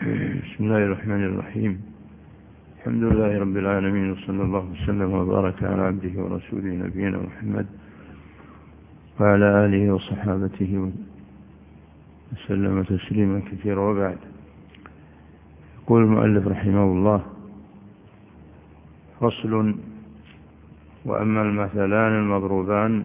بسم الله الرحمن الرحيم. الحمد لله رب العالمين، وصلى الله وسلم وبارك على عبده ورسوله نبينا محمد وعلى آله وصحابته وسلم تسليما كثيرا، وبعد. يقول المؤلف رحمه الله: فصل: وأما المثلان المضروبان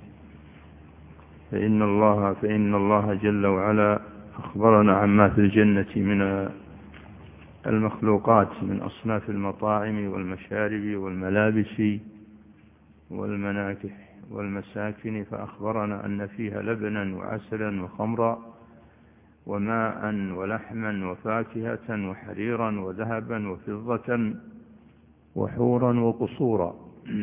فإن الله جل وعلا أخبرنا عما في الجنة من المخلوقات من أصناف المطاعم والمشارب والملابس والمناكح والمساكن، فأخبرنا أن فيها لبنا وعسلا وخمرا وماء ولحما وفاكهة وحريرا وذهبا وفضة وحورا وقصورا.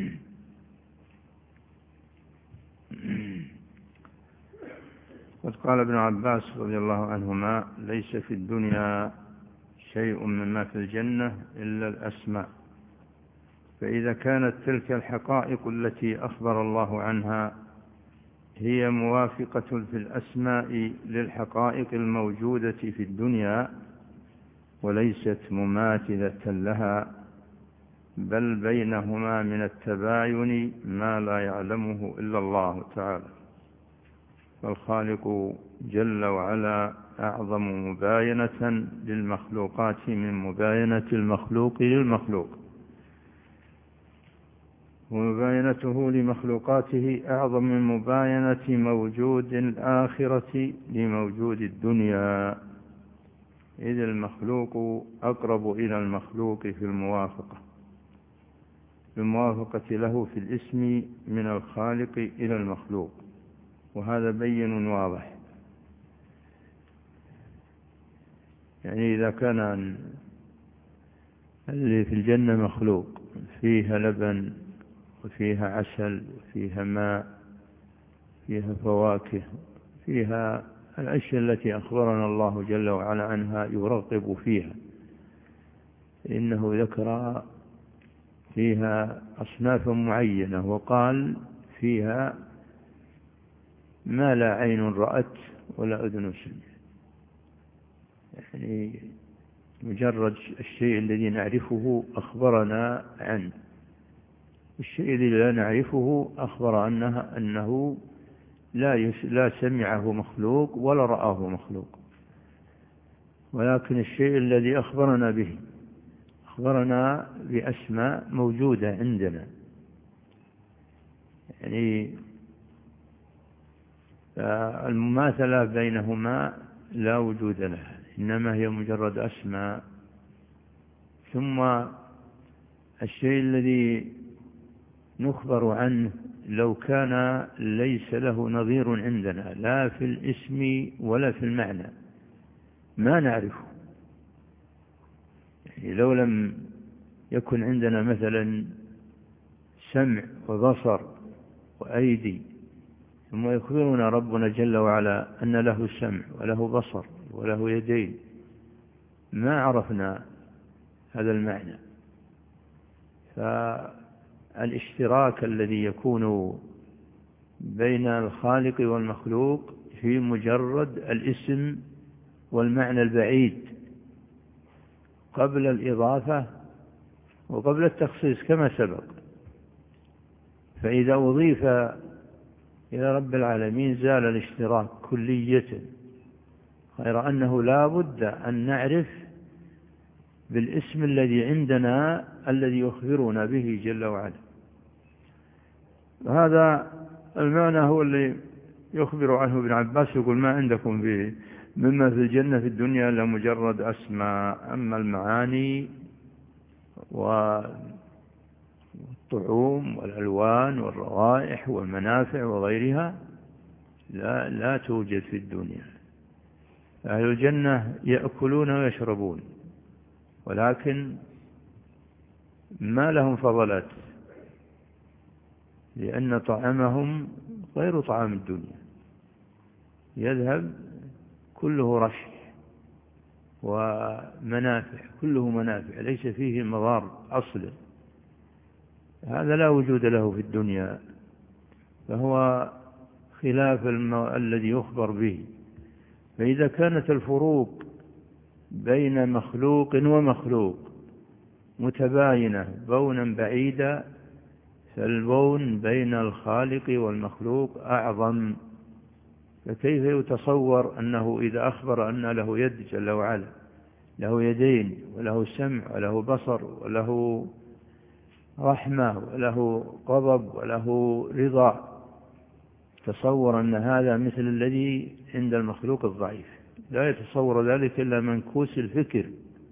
قد قال ابن عباس رضي الله عنهما: ليس في الدنيا شيء مما في الجنة إلا الأسماء، فإذا كانت تلك الحقائق التي أخبر الله عنها هي موافقة في الأسماء للحقائق الموجودة في الدنيا وليست مماثلة لها، بل بينهما من التباين ما لا يعلمه إلا الله تعالى، فالخالق جل وعلا أعظم مباينة للمخلوقات من مباينة المخلوق للمخلوق، ومباينته لمخلوقاته أعظم من مباينة موجود الآخرة لموجود الدنيا، إذ المخلوق أقرب إلى المخلوق في الموافقة له في الاسم من الخالق إلى المخلوق، وهذا بين واضح. يعني إذا كان اللي في الجنة مخلوق فيها لبن وفيها عسل وفيها ماء، فيها فواكه، فيها الأشياء التي أخبرنا الله جل وعلا عنها يرغب فيها، إنه ذكر فيها أصناف معينة وقال فيها ما لا عين رأت ولا أذن سمعت. يعني مجرد الشيء الذي نعرفه أخبرنا عنه، الشيء الذي لا نعرفه أخبر أنه لا سمعه مخلوق ولا رآه مخلوق، ولكن الشيء الذي أخبرنا به أخبرنا بأسماء موجودة عندنا. يعني المماثلة بينهما لا وجود لها، إنما هي مجرد أسماء. ثم الشيء الذي نخبر عنه لو كان ليس له نظير عندنا لا في الاسم ولا في المعنى ما نعرفه. يعني لو لم يكن عندنا مثلا سمع وبصر وأيدي، ثم يخبرنا ربنا جل وعلا أن له سمع وله بصر وله يدين، ما عرفنا هذا المعنى. فالاشتراك الذي يكون بين الخالق والمخلوق في مجرد الاسم والمعنى البعيد قبل الإضافة وقبل التخصيص كما سبق، فإذا أضيف إلى رب العالمين زال الاشتراك كلية، غير أنه لا بد أن نعرف بالاسم الذي عندنا الذي يخبرنا به جل وعلا. هذا المعنى هو اللي يخبر عنه ابن عباس، يقول: ما عندكم مما في الجنة في الدنيا إلا مجرد أسماء، أما المعاني والطعوم والألوان والروائح والمنافع وغيرها لا توجد في الدنيا. أهل الجنة يأكلون ويشربون، ولكن ما لهم فضلات، لأن طعامهم غير طعام الدنيا، يذهب كله رشح ومنافع، كله منافع ليس فيه مضار أصلا. هذا لا وجود له في الدنيا، فهو خلاف الذي يخبر به. فإذا كانت الفروق بين مخلوق ومخلوق متباينة بونا بعيدا، فالبون بين الخالق والمخلوق أعظم. فكيف يتصور أنه إذا أخبر أن له يد جل وعلا، له يدين وله سمع وله بصر وله رحمة وله غضب وله رضا، تصور أن هذا مثل الذي عند المخلوق الضعيف؟ لا يتصور ذلك إلا منكوس الفكر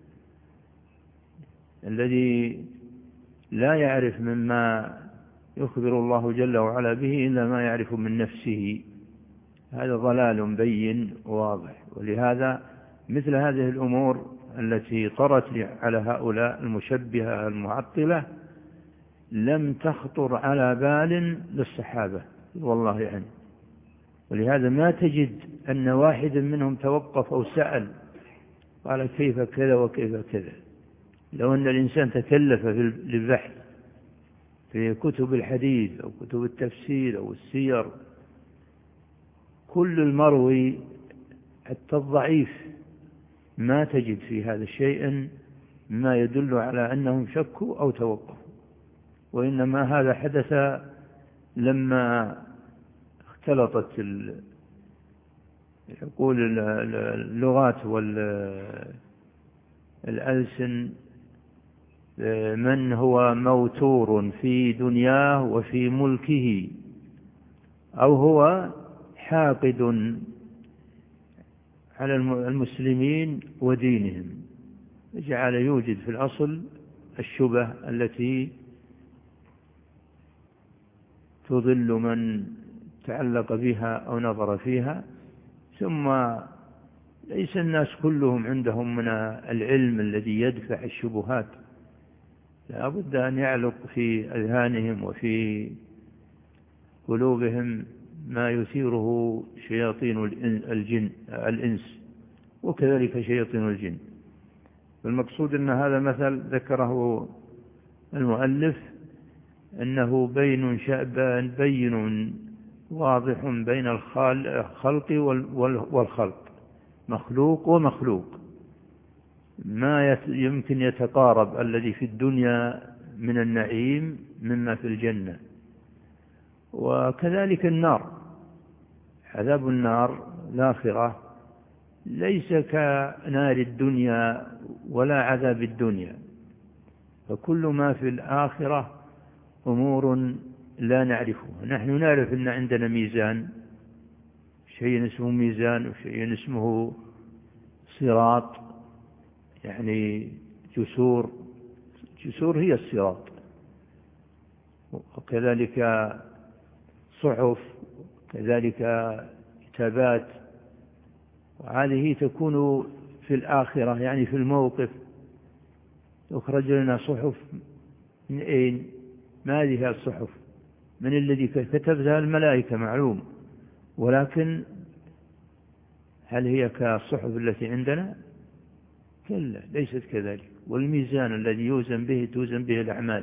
الذي لا يعرف مما يخبر الله جل وعلا به إلا ما يعرف من نفسه. هذا ضلال بين واضح. ولهذا مثل هذه الأمور التي طرت على هؤلاء المشبهة المعطلة لم تخطر على بال للصحابة والله عنه. ولهذا ما تجد أن واحد منهم توقف أو سأل قال كيف كذا وكيف كذا. لو أن الإنسان تكلف للبحث في كتب الحديث أو كتب التفسير أو السير، كل المروي حتى الضعيف ما تجد في هذا شيئا ما يدل على أنهم شكوا أو توقفوا. وإنما هذا حدث لما اختلطت يقول اللغات والألسن، من هو موتور في دنياه وفي ملكه، أو هو حاقد على المسلمين ودينهم، جعل يوجد في الأصل الشبه التي تضل من تعلق بها أو نظر فيها. ثم ليس الناس كلهم عندهم من العلم الذي يدفع الشبهات، لا بد أن يعلق في أذهانهم وفي قلوبهم ما يثيره شياطين الإنس وكذلك شياطين الجن. والمقصود أن هذا مثل ذكره المؤلف أنه بين واضح بين الخلق والخلق، مخلوق ومخلوق، ما يمكن يتقارب الذي في الدنيا من النعيم مما في الجنة. وكذلك النار، عذاب النار الآخرة ليس كنار الدنيا ولا عذاب الدنيا، فكل ما في الآخرة أمور لا نعرفها. نحن نعرف أن عندنا ميزان، شيء اسمه ميزان وشيء اسمه صراط، يعني جسور هي الصراط، وكذلك صحف، كذلك كتابات، وهذه تكون في الآخرة يعني في الموقف. تخرج لنا صحف من أين؟ ما هذه الصحف؟ من الذي كتبها؟ الملائكة معلوم، ولكن هل هي كالصحف التي عندنا؟ كلا، ليست كذلك. والميزان الذي توزن به الأعمال،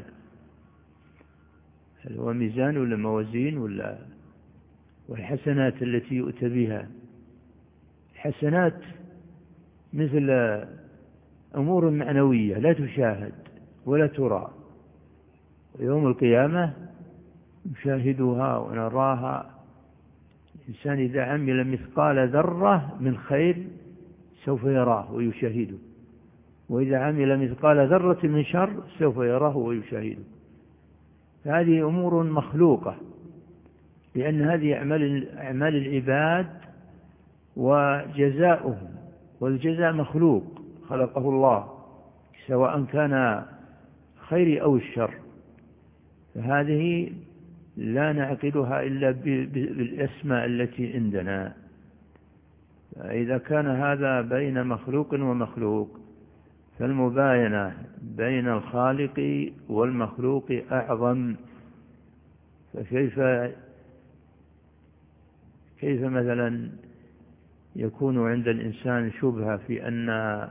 هل هو ميزان ولا موازين ولا؟ والحسنات التي يؤتى بها، الحسنات مثل أمور معنوية لا تشاهد ولا ترى، يوم القيامة نشاهدها ونراها. الإنسان إذا عمل مثقال ذرة من خير سوف يراه ويشاهده، وإذا عمل مثقال ذرة من شر سوف يراه ويشاهده. هذه أمور مخلوقة، لأن هذه أعمال العباد وجزاؤهم، والجزاء مخلوق خلقه الله سواء كان خير أو الشر. فهذه لا نعقلها إلا بالأسماء التي عندنا. فإذا كان هذا بين مخلوق ومخلوق، فالمباينة بين الخالق والمخلوق أعظم. فكيف مثلا يكون عند الإنسان شبهة في أن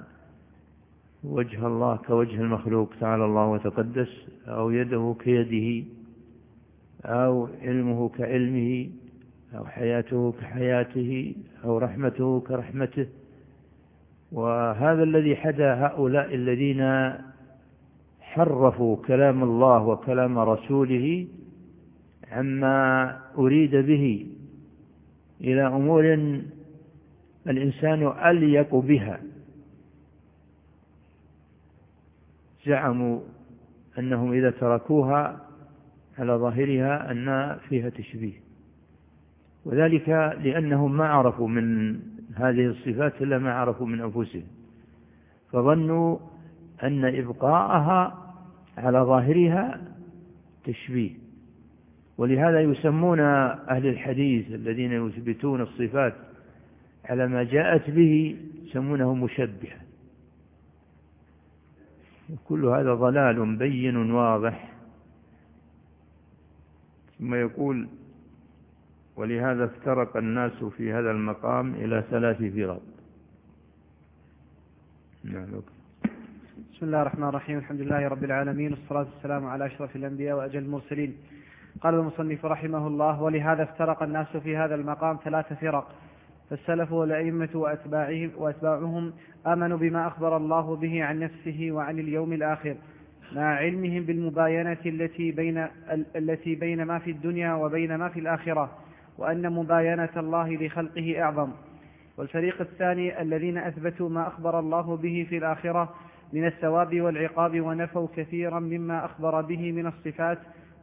وجه الله كوجه المخلوق تعالى الله وتقدس، أو يده كيده، أو علمه كعلمه، أو حياته كحياته، أو رحمته كرحمته، وهذا الذي حدا هؤلاء الذين حرفوا كلام الله وكلام رسوله عما أريد به إلى أمور الإنسان أليق بها. زعموا أنهم إذا تركوها على ظاهرها أن فيها تشبيه، وذلك لأنهم ما عرفوا من هذه الصفات إلا ما عرفوا من أنفسهم، فظنوا أن إبقاءها على ظاهرها تشبيه. ولهذا يسمون أهل الحديث الذين يثبتون الصفات على ما جاءت به يسمونه مشبهة. كل هذا ضلال بين واضح. ثم يقول: ولهذا افترق الناس في هذا المقام إلى 3 فرق. بسم الله الرحمن الرحيم. الحمد لله رب العالمين، والصلاة والسلام على أشرف الأنبياء وأجل المرسلين. قال المصنف رحمه الله: ولهذا افترق الناس في هذا المقام 3 فرق، فالسلف والأئمة وأتباعهم آمنوا بما أخبر الله به عن نفسه وعن اليوم الآخر، مع علمهم بالمباينة التي بين ما في الدنيا وبين ما في الآخرة، وأن مباينة الله لخلقه أعظم. والفريق الثاني الذين أثبتوا ما أخبر الله به في الآخرة من الثواب والعقاب، ونفوا كثيرا مما أخبر به من الصفات،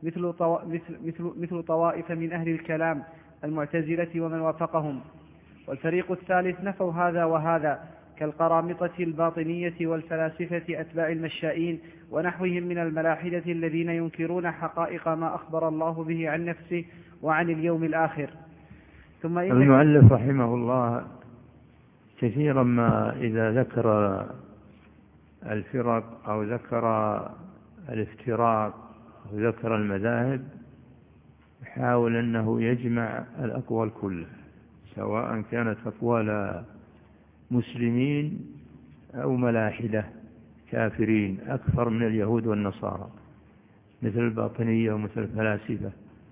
مثل طوائف من أهل الكلام المعتزلة ومن وافقهم. والفريق الثالث نفوا هذا وهذا، كالقرامطة الباطنية والفلاسفة أتباع المشائين ونحوهم من الملاحدة الذين ينكرون حقائق ما أخبر الله به عن نفسه وعن اليوم الآخر. ثم المؤلف رحمه الله كثيرا ما إذا ذكر الفرق أو ذكر الافتراق أو ذكر المذاهب يحاول أنه يجمع الأقوال كلها، سواء كانت أقوال مسلمين أو ملاحدة كافرين أكثر من اليهود والنصارى، مثل الباطنية ومثل الفلاسفة.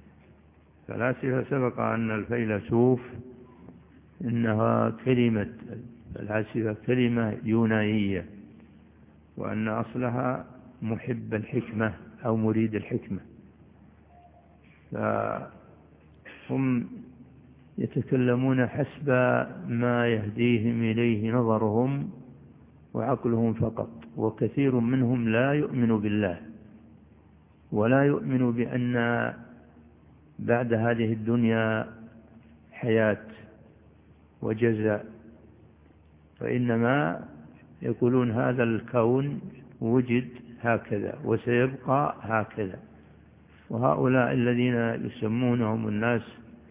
سبق أن الفيلسوف إنها كلمة الفلاسفة كلمة يونانية، وأن أصلها محب الحكمة أو مريد الحكمة، فهم يتكلمون حسب ما يهديهم إليه نظرهم وعقلهم فقط. وكثير منهم لا يؤمن بالله ولا يؤمن بأن بعد هذه الدنيا حياة وجزاء، فإنما يقولون هذا الكون وجد هكذا وسيبقى هكذا. وهؤلاء الذين يسمونهم الناس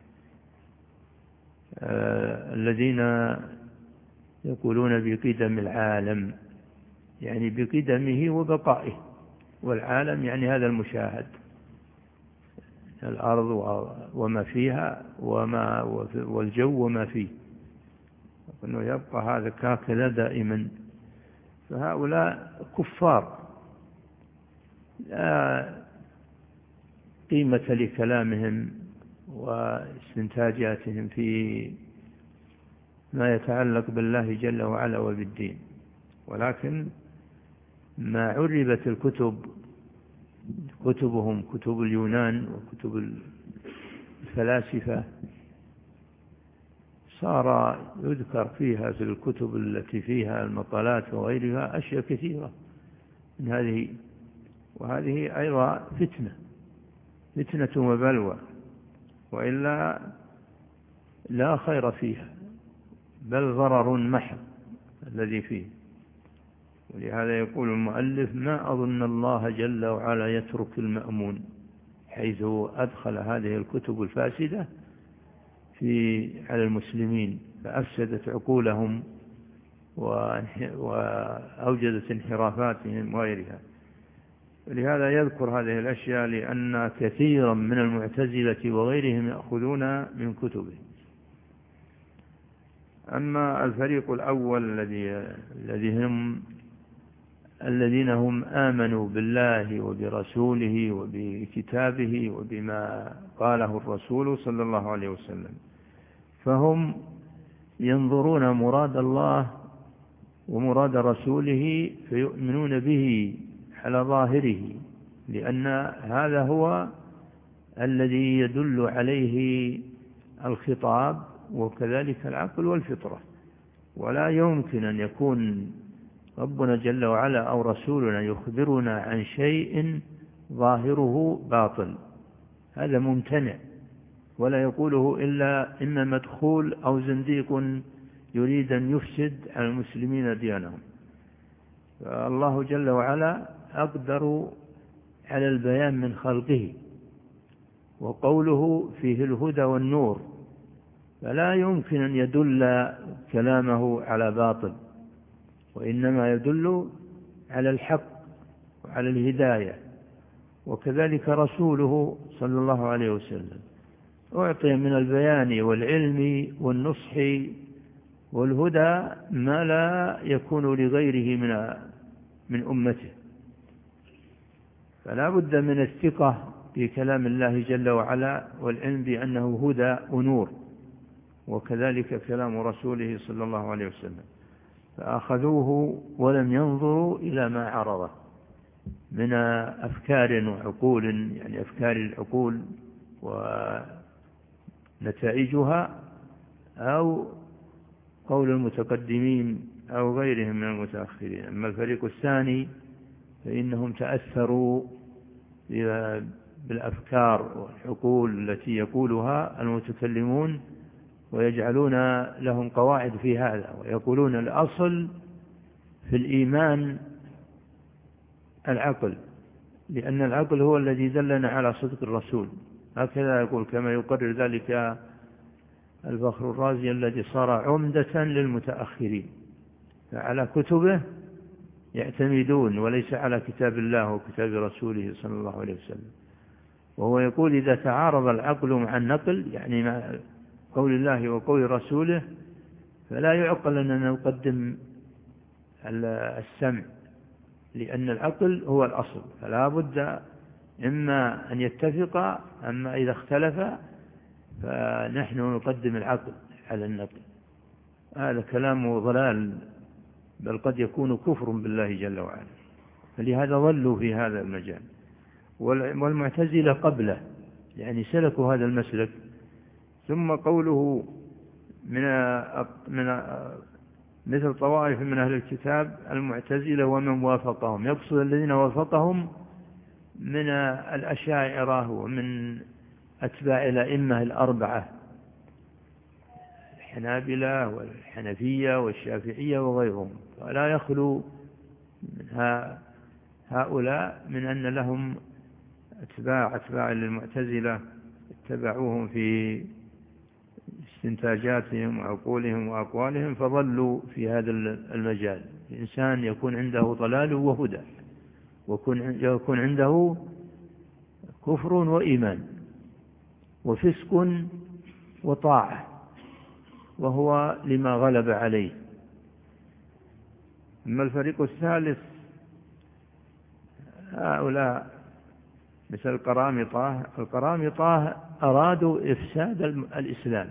الذين يقولون بقدم العالم، يعني بقدمه وبقائه، والعالم يعني هذا المشاهد، الأرض وما فيها والجو وما فيه، أنه يبقى هذا هكذا دائما. فهؤلاء كفار لا قيمة لكلامهم واستنتاجاتهم في ما يتعلق بالله جل وعلا وبالدين. ولكن ما عربت كتبهم كتب اليونان وكتب الفلاسفة صار يذكر فيها في الكتب التي فيها المقالات وغيرها أشياء كثيرة من هذه، وهذه أيضا فتنة وبلوى، وإلا لا خير فيها بل ضرر محض الذي فيه. ولهذا يقول المؤلف: ما أظن الله جل وعلا يترك المأمون، حيث أدخل هذه الكتب الفاسدة على المسلمين فأفسدت عقولهم وأوجدت انحرافاتهم وغيرها. ولهذا يذكر هذه الأشياء لأن كثيرا من المعتزلة وغيرهم يأخذون من كتبه. أما الفريق الأول الذين هم آمنوا بالله وبرسوله وبكتابه وبما قاله الرسول صلى الله عليه وسلم، فهم ينظرون مراد الله ومراد رسوله فيؤمنون به على ظاهره، لأن هذا هو الذي يدل عليه الخطاب، وكذلك العقل والفطرة. ولا يمكن أن يكون ربنا جل وعلا أو رسولنا يخبرنا عن شيء ظاهره باطل، هذا ممتنع، ولا يقوله إلا إما مدخول أو زنديق يريد أن يفسد على المسلمين ديانهم. فالله جل وعلا أقدر على البيان من خلقه، وقوله فيه الهدى والنور، فلا يمكن أن يدل كلامه على باطل، وإنما يدل على الحق وعلى الهداية. وكذلك رسوله صلى الله عليه وسلم أعطي من البيان والعلم والنصح والهدى ما لا يكون لغيره من أمته. فلا بد من الثقة في كلام الله جل وعلا والعلم بأنه هدى ونور، وكذلك كلام رسوله صلى الله عليه وسلم. فأخذوه ولم ينظروا إلى ما عرضه من أفكار وعقول، يعني أفكار العقول ونتائجها، أو قول المتقدمين أو غيرهم من المتأخرين. أما الفريق الثاني فإنهم تأثروا بالأفكار والعقول التي يقولها المتكلمون، ويجعلون لهم قواعد في هذا، ويقولون الأصل في الإيمان العقل، لأن العقل هو الذي دلنا على صدق الرسول. هكذا يقول، كما يقرر ذلك الفخر الرازي الذي صار عمدة للمتأخرين، فعلى كتبه يعتمدون وليس على كتاب الله وكتاب رسوله صلى الله عليه وسلم. وهو يقول إذا تعارض العقل مع النقل، يعني مع قول الله وقول رسوله، فلا يعقل أننا نقدم السمع، لأن العقل هو الأصل، فلا بد إما أن يتفق، أما إذا اختلف فنحن نقدم العقل على النقل. هذا كلام ضلال، بل قد يكون كفر بالله جل وعلا. فلهذا ضلوا في هذا المجال. والمعتزلة قبله يعني سلكوا هذا المسلك. ثم قوله من مثل طوائف من أهل الكتاب المعتزلة ومن وافقهم، يقصد الذين وافقهم من الأشاعرة ومن أتباع الأئمة الأربعة، الحنابلة والحنفية والشافعية وغيرهم. ولا يخلو من هؤلاء من أن لهم أتباع للمعتزلة اتبعوهم في استنتاجاتهم وعقولهم وأقوالهم، فظلوا في هذا المجال. الإنسان يكون عنده ضلال وهدى، ويكون عنده كفر وإيمان وفسق وطاعة، وهو لما غلب عليه. أما الفريق الثالث هؤلاء مثل القرامطة أرادوا إفساد الإسلام،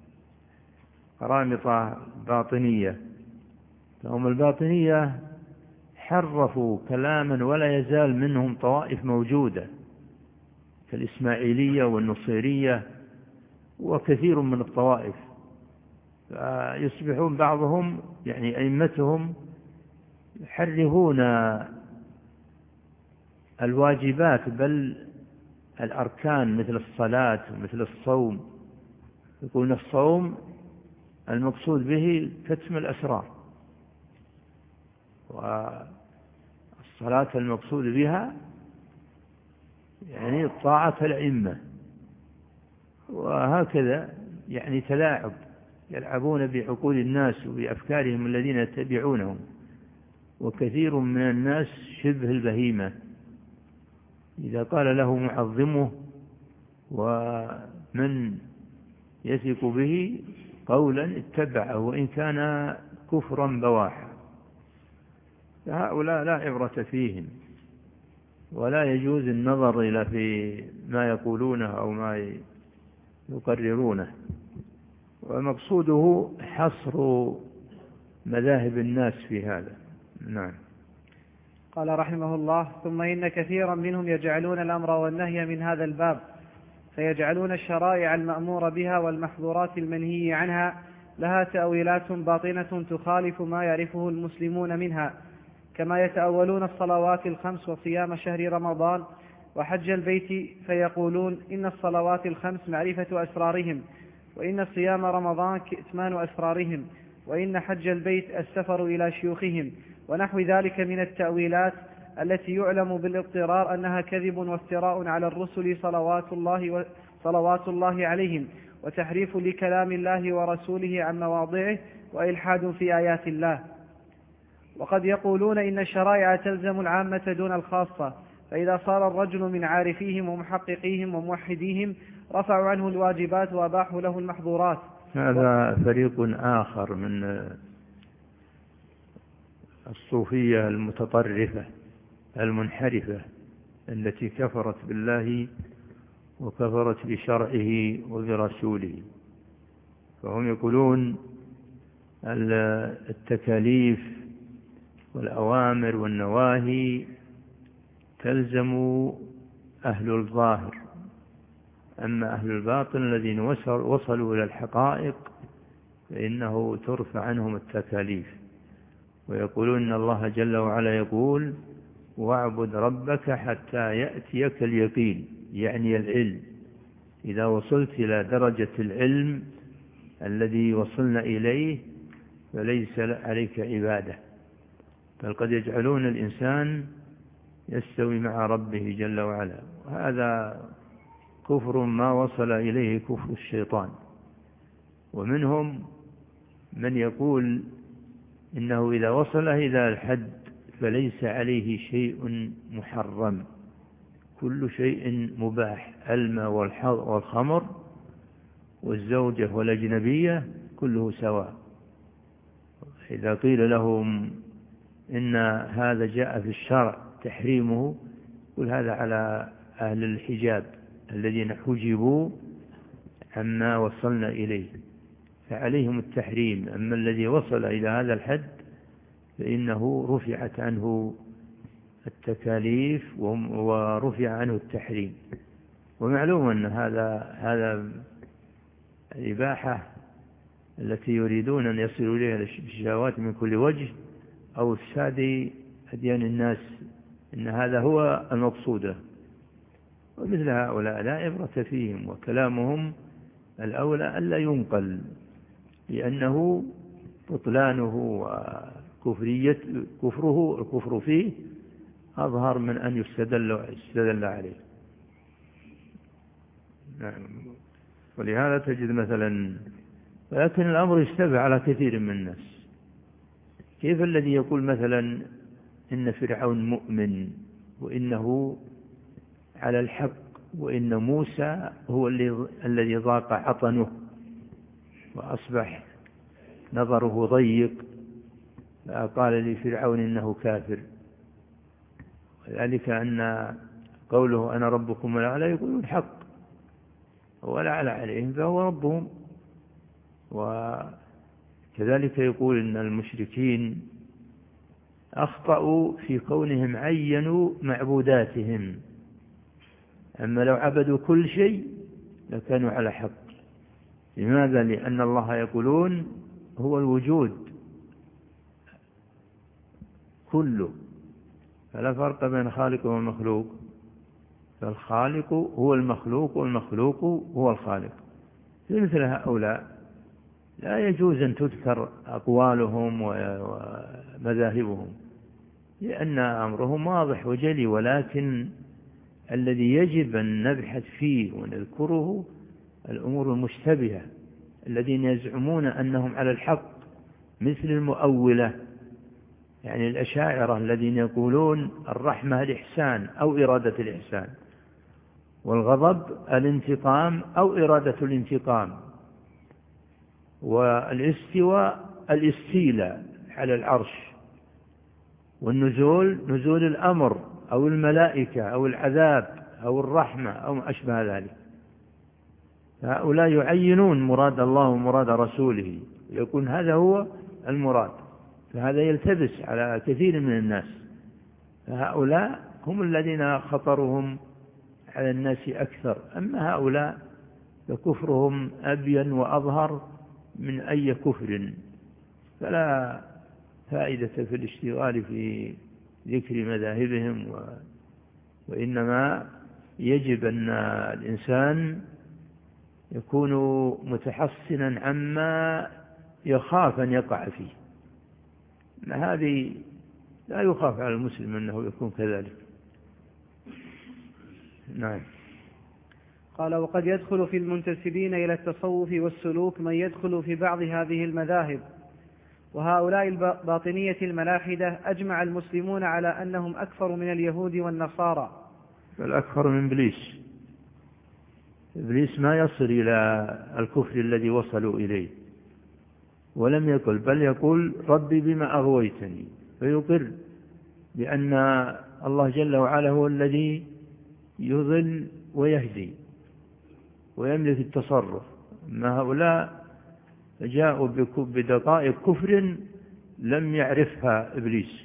قرامطة باطنية. فهم الباطنية حرفوا كلاما، ولا يزال منهم طوائف موجودة كالإسماعيلية والنصيرية وكثير من الطوائف. فيصبحون بعضهم يعني أئمتهم يحرفون الواجبات بل الأركان مثل الصلاة ومثل الصوم. يقولون الصوم المقصود به كتم الأسرار، والصلاة المقصود بها يعني طاعة الأئمة. وهكذا يعني تلاعب، يلعبون بعقول الناس وبأفكارهم الذين يتبعونهم. وكثير من الناس شبه البهيمة، إذا قال له معظمه ومن يثق به قولا اتبعه وإن كان كفرا بواحا. فهؤلاء لا عبرة فيهم، ولا يجوز النظر إلى في ما يقولونه أو ما يقررونه. ومقصوده حصر مذاهب الناس في هذا. نعم. قال رحمه الله: ثم إن كثيرا منهم يجعلون الأمر والنهي من هذا الباب، فيجعلون الشرائع المأمور بها والمحظورات المنهي عنها لها تأويلات باطنة تخالف ما يعرفه المسلمون منها، كما يتأولون الصلوات الخمس وصيام شهر رمضان وحج البيت، فيقولون إن الصلوات الخمس معرفة أسرارهم، وإن صيام رمضان كتمان أسرارهم، وإن حج البيت السفر إلى شيوخهم، ونحو ذلك من التأويلات التي يعلم بالاضطرار أنها كذب وافتراء على الرسل صلوات الله عليهم، وتحريف لكلام الله ورسوله عن مواضعه، وإلحاد في آيات الله. وقد يقولون إن الشرائع تلزم العامة دون الخاصة، فإذا صار الرجل من عارفيهم ومحققيهم وموحديهم رفعوا عنه الواجبات وأباحوا له المحظورات. هذا فريق آخر من الصوفية المتطرفة المنحرفة التي كفرت بالله وكفرت بشرعه وبرسوله. فهم يقولون التكاليف والأوامر والنواهي تلزم أهل الظاهر، أما أهل الباطن الذين وصلوا إلى الحقائق فإنه ترفع عنهم التكاليف. ويقولون إن الله جل وعلا يقول: واعبد ربك حتى يأتيك اليقين، يعني العلم. إذا وصلت إلى درجة العلم الذي وصلنا إليه فليس عليك عبادة، بل قد يجعلون الإنسان يستوي مع ربه جل وعلا، وهذا كفر ما وصل إليه كفر الشيطان. ومنهم من يقول إنه إذا وصل إلى الحد فليس عليه شيء محرم، كل شيء مباح، الماء والخمر والزوجة والأجنبية كله سواء. إذا قيل لهم إن هذا جاء في الشرع تحريمه، قل هذا على أهل الحجاب الذين حجبوا عما وصلنا إليه فعليهم التحريم، أما الذي وصل إلى هذا الحد فإنه رفعت عنه التكاليف ورفع عنه التحريم. ومعلوم أن هذا الإباحة التي يريدون أن يصلوا إليها الشهوات من كل وجه أو إفساد أديان الناس، إن هذا هو المقصود. ومثل هؤلاء لا عبرة فيهم، وكلامهم الأولى ألا ينقل، لأنه بطلانه وكفره الكفر فيه أظهر من أن يستدل عليه. نعم. ولهذا تجد مثلا، ولكن الأمر يشتبه على كثير من الناس. كيف الذي يقول مثلا إن فرعون مؤمن وإنه على الحق، وإن موسى هو الذي ضاق عطنه وأصبح نظره ضيق، قال لفرعون إنه كافر. وذلك أن قوله أنا ربكم الأعلى يقولون حق، ولا على عليهم فهو ربهم. وكذلك يقول إن المشركين أخطأوا في كونهم عينوا معبوداتهم، أما لو عبدوا كل شيء لكانوا على حق. لماذا؟ لأن الله يقولون هو الوجود كله، فلا فرق بين الخالق والمخلوق، فالخالق هو المخلوق والمخلوق هو الخالق. مثل هؤلاء لا يجوز أن تذكر أقوالهم ومذاهبهم، لأن أمرهم واضح وجلي، ولكن الذي يجب أن نبحث فيه ونذكره الأمور المشتبهة الذين يزعمون أنهم على الحق، مثل المؤولة، يعني الأشاعرة الذين يقولون الرحمة الإحسان أو إرادة الإحسان، والغضب الانتقام أو إرادة الانتقام، والاستواء الاستيلاء على العرش، والنزول نزول الأمر أو الملائكة أو العذاب أو الرحمة أو ما أشبه ذلك. هؤلاء يعينون مراد الله ومراد رسوله، يكون هذا هو المراد، فهذا يلتبس على كثير من الناس، فهؤلاء هم الذين خطرهم على الناس أكثر. أما هؤلاء فكفرهم أبين وأظهر من أي كفر، فلا فائدة في الاشتغال في ذكر مذاهبهم، وإنما يجب أن الإنسان يكون متحصنا عما يخاف أن يقع فيه. هذه لا يخاف على المسلم أنه يكون كذلك. نعم. قال: وقد يدخل في المنتسبين إلى التصوف والسلوك من يدخل في بعض هذه المذاهب، وهؤلاء الباطنية الملاحدة أجمع المسلمون على أنهم أكثر من اليهود والنصارى، بل أكثر من إبليس. إبليس ما يصل إلى الكفر الذي وصلوا إليه، ولم يقل، بل يقول ربي بما أغويتني، فيقر بأن الله جل وعلا هو الذي يضل ويهدي ويملك التصرف. ما هؤلاء جاءوا بدقائق كفر لم يعرفها إبليس.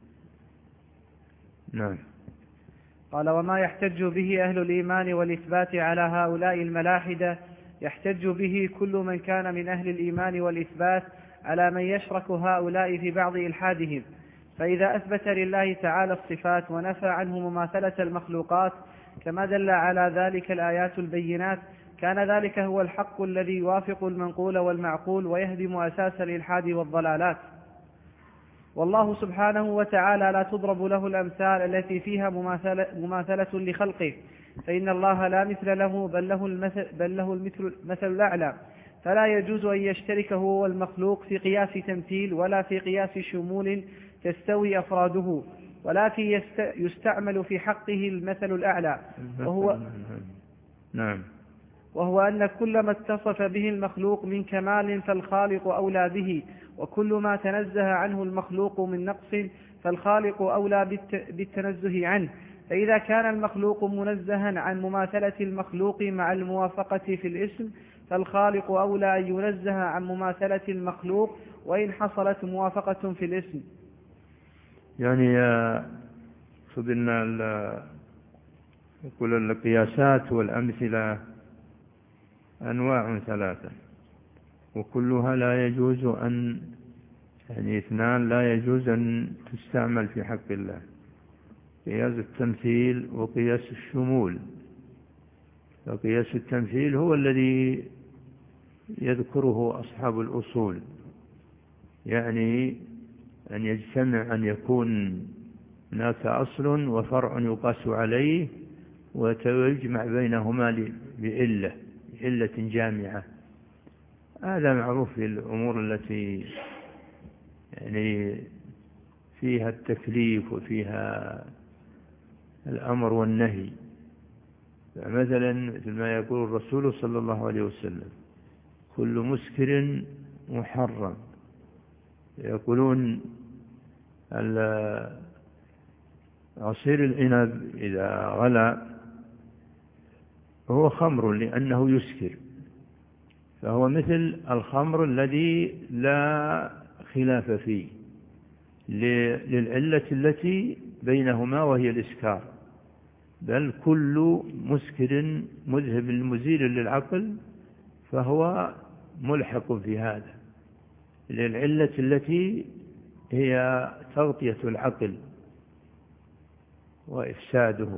نعم. قال: وما يحتج به أهل الإيمان والإثبات على هؤلاء الملاحدة يحتج به كل من كان من أهل الإيمان والإثبات على من يشرك هؤلاء في بعض إلحادهم. فإذا أثبت لله تعالى الصفات ونفى عنه مماثلة المخلوقات كما دل على ذلك الآيات البينات، كان ذلك هو الحق الذي يوافق المنقول والمعقول ويهدم أساس الإلحاد والضلالات. والله سبحانه وتعالى لا تضرب له الأمثال التي فيها مماثلة لخلقه، فإن الله لا مثل له بل له المثل الأعلى، فلا يجوز أن يشترك هو والمخلوق في قياس تمثيل ولا في قياس شمول تستوي أفراده، ولكن يستعمل في حقه المثل الأعلى، وهو أن كل ما اتصف به المخلوق من كمال فالخالق أولى به، وكل ما تنزه عنه المخلوق من نقص فالخالق أولى بالتنزه عنه. فإذا كان المخلوق منزها عن مماثلة المخلوق مع الموافقة في الاسم، فالخالق أولى أن ينزه عن مماثلة المخلوق وإن حصلت موافقة في الاسم. يعني فضلنا يقول القياسات والأمثلة أنواع ثلاثة، وكلها لا يجوز أن اثنان لا يجوز أن تستعمل في حق الله: قياس التمثيل وقياس الشمول. فقياس التمثيل هو الذي يذكره أصحاب الأصول، يعني أن يجتمع، أن يكون هناك أصل وفرع يقاس عليه ويجمع بينهما بعلة جامعة. هذا معروف في الأمور التي يعني فيها التكليف وفيها الأمر والنهي. مثلا مثل ما يقول الرسول صلى الله عليه وسلم: كل مسكر محرم. يقولون عصير العنب إذا غلى هو خمر لأنه يسكر، فهو مثل الخمر الذي لا خلاف فيه للعلة التي بينهما وهي الإسكار. بل كل مسكر مذهب مزيل للعقل فهو ملحق في هذا للعلة التي هي تغطية العقل وإفساده.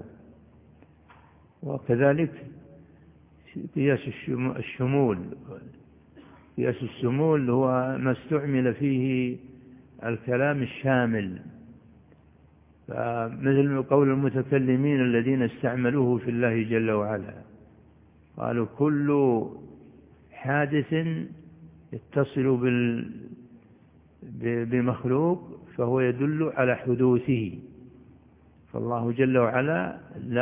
وكذلك قياس الشمول. قياس الشمول هو ما استعمل فيه الكلام الشامل، فمثل قول المتكلمين الذين استعملوه في الله جل وعلا، قالوا: كل حادث يتصل بمخلوق فهو يدل على حدوثه. فالله جل وعلا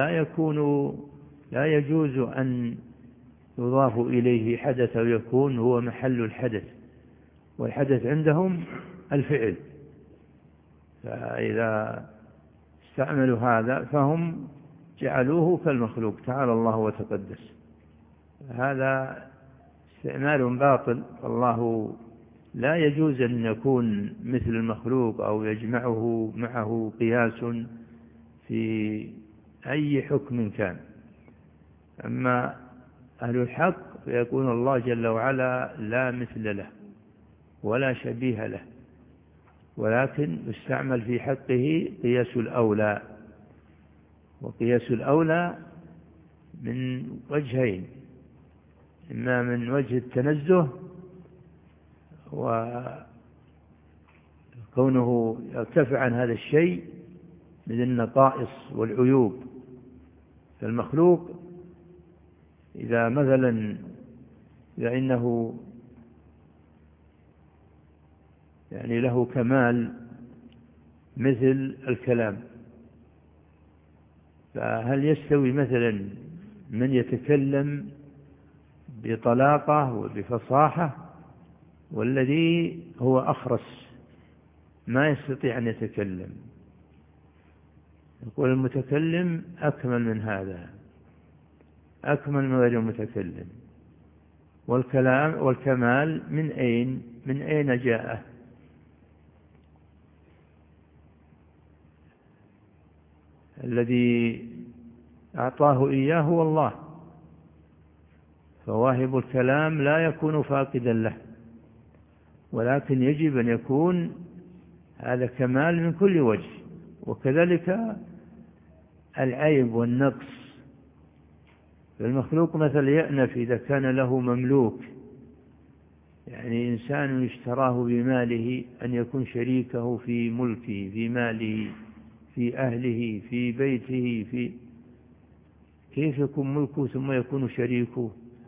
لا يجوز أن يضاف إليه حدث أو يكون هو محل الحدث، والحدث عندهم الفعل. فإذا استعملوا هذا فهم جعلوه كالمخلوق، تعالى الله وتقدس. هذا استعمال باطل. الله لا يجوز أن يكون مثل المخلوق أو يجمعه معه قياس في أي حكم كان. أما أهل الحق فيكون الله جل وعلا لا مثل له ولا شبيه له، ولكن يستعمل في حقه قياس الأولى. وقياس الأولى من وجهين: إما من وجه التنزه وكونه يرتفع عن هذا الشيء من النقائص والعيوب. فالمخلوق إذا مثلا إنه يعني له كمال مثل الكلام، فهل يستوي مثلا من يتكلم بطلاقة وبفصاحة والذي هو أخرس ما يستطيع أن يتكلم؟ يقول المتكلم أكمل من هذا، أكمل من غير المتكلم. والكمال من أين جاءه؟ الذي أعطاه إياه هو الله، فواهب الكلام لا يكون فاقدا له، ولكن يجب أن يكون هذا كمال من كل وجه. وكذلك العيب والنقص. فالمخلوق مثل يأنف إذا كان له مملوك، يعني إنسان اشتراه بماله أن يكون شريكه في ملكه، في ماله، في أهله، في بيته، كيف يكون ملكه ثم يكون شريكه؟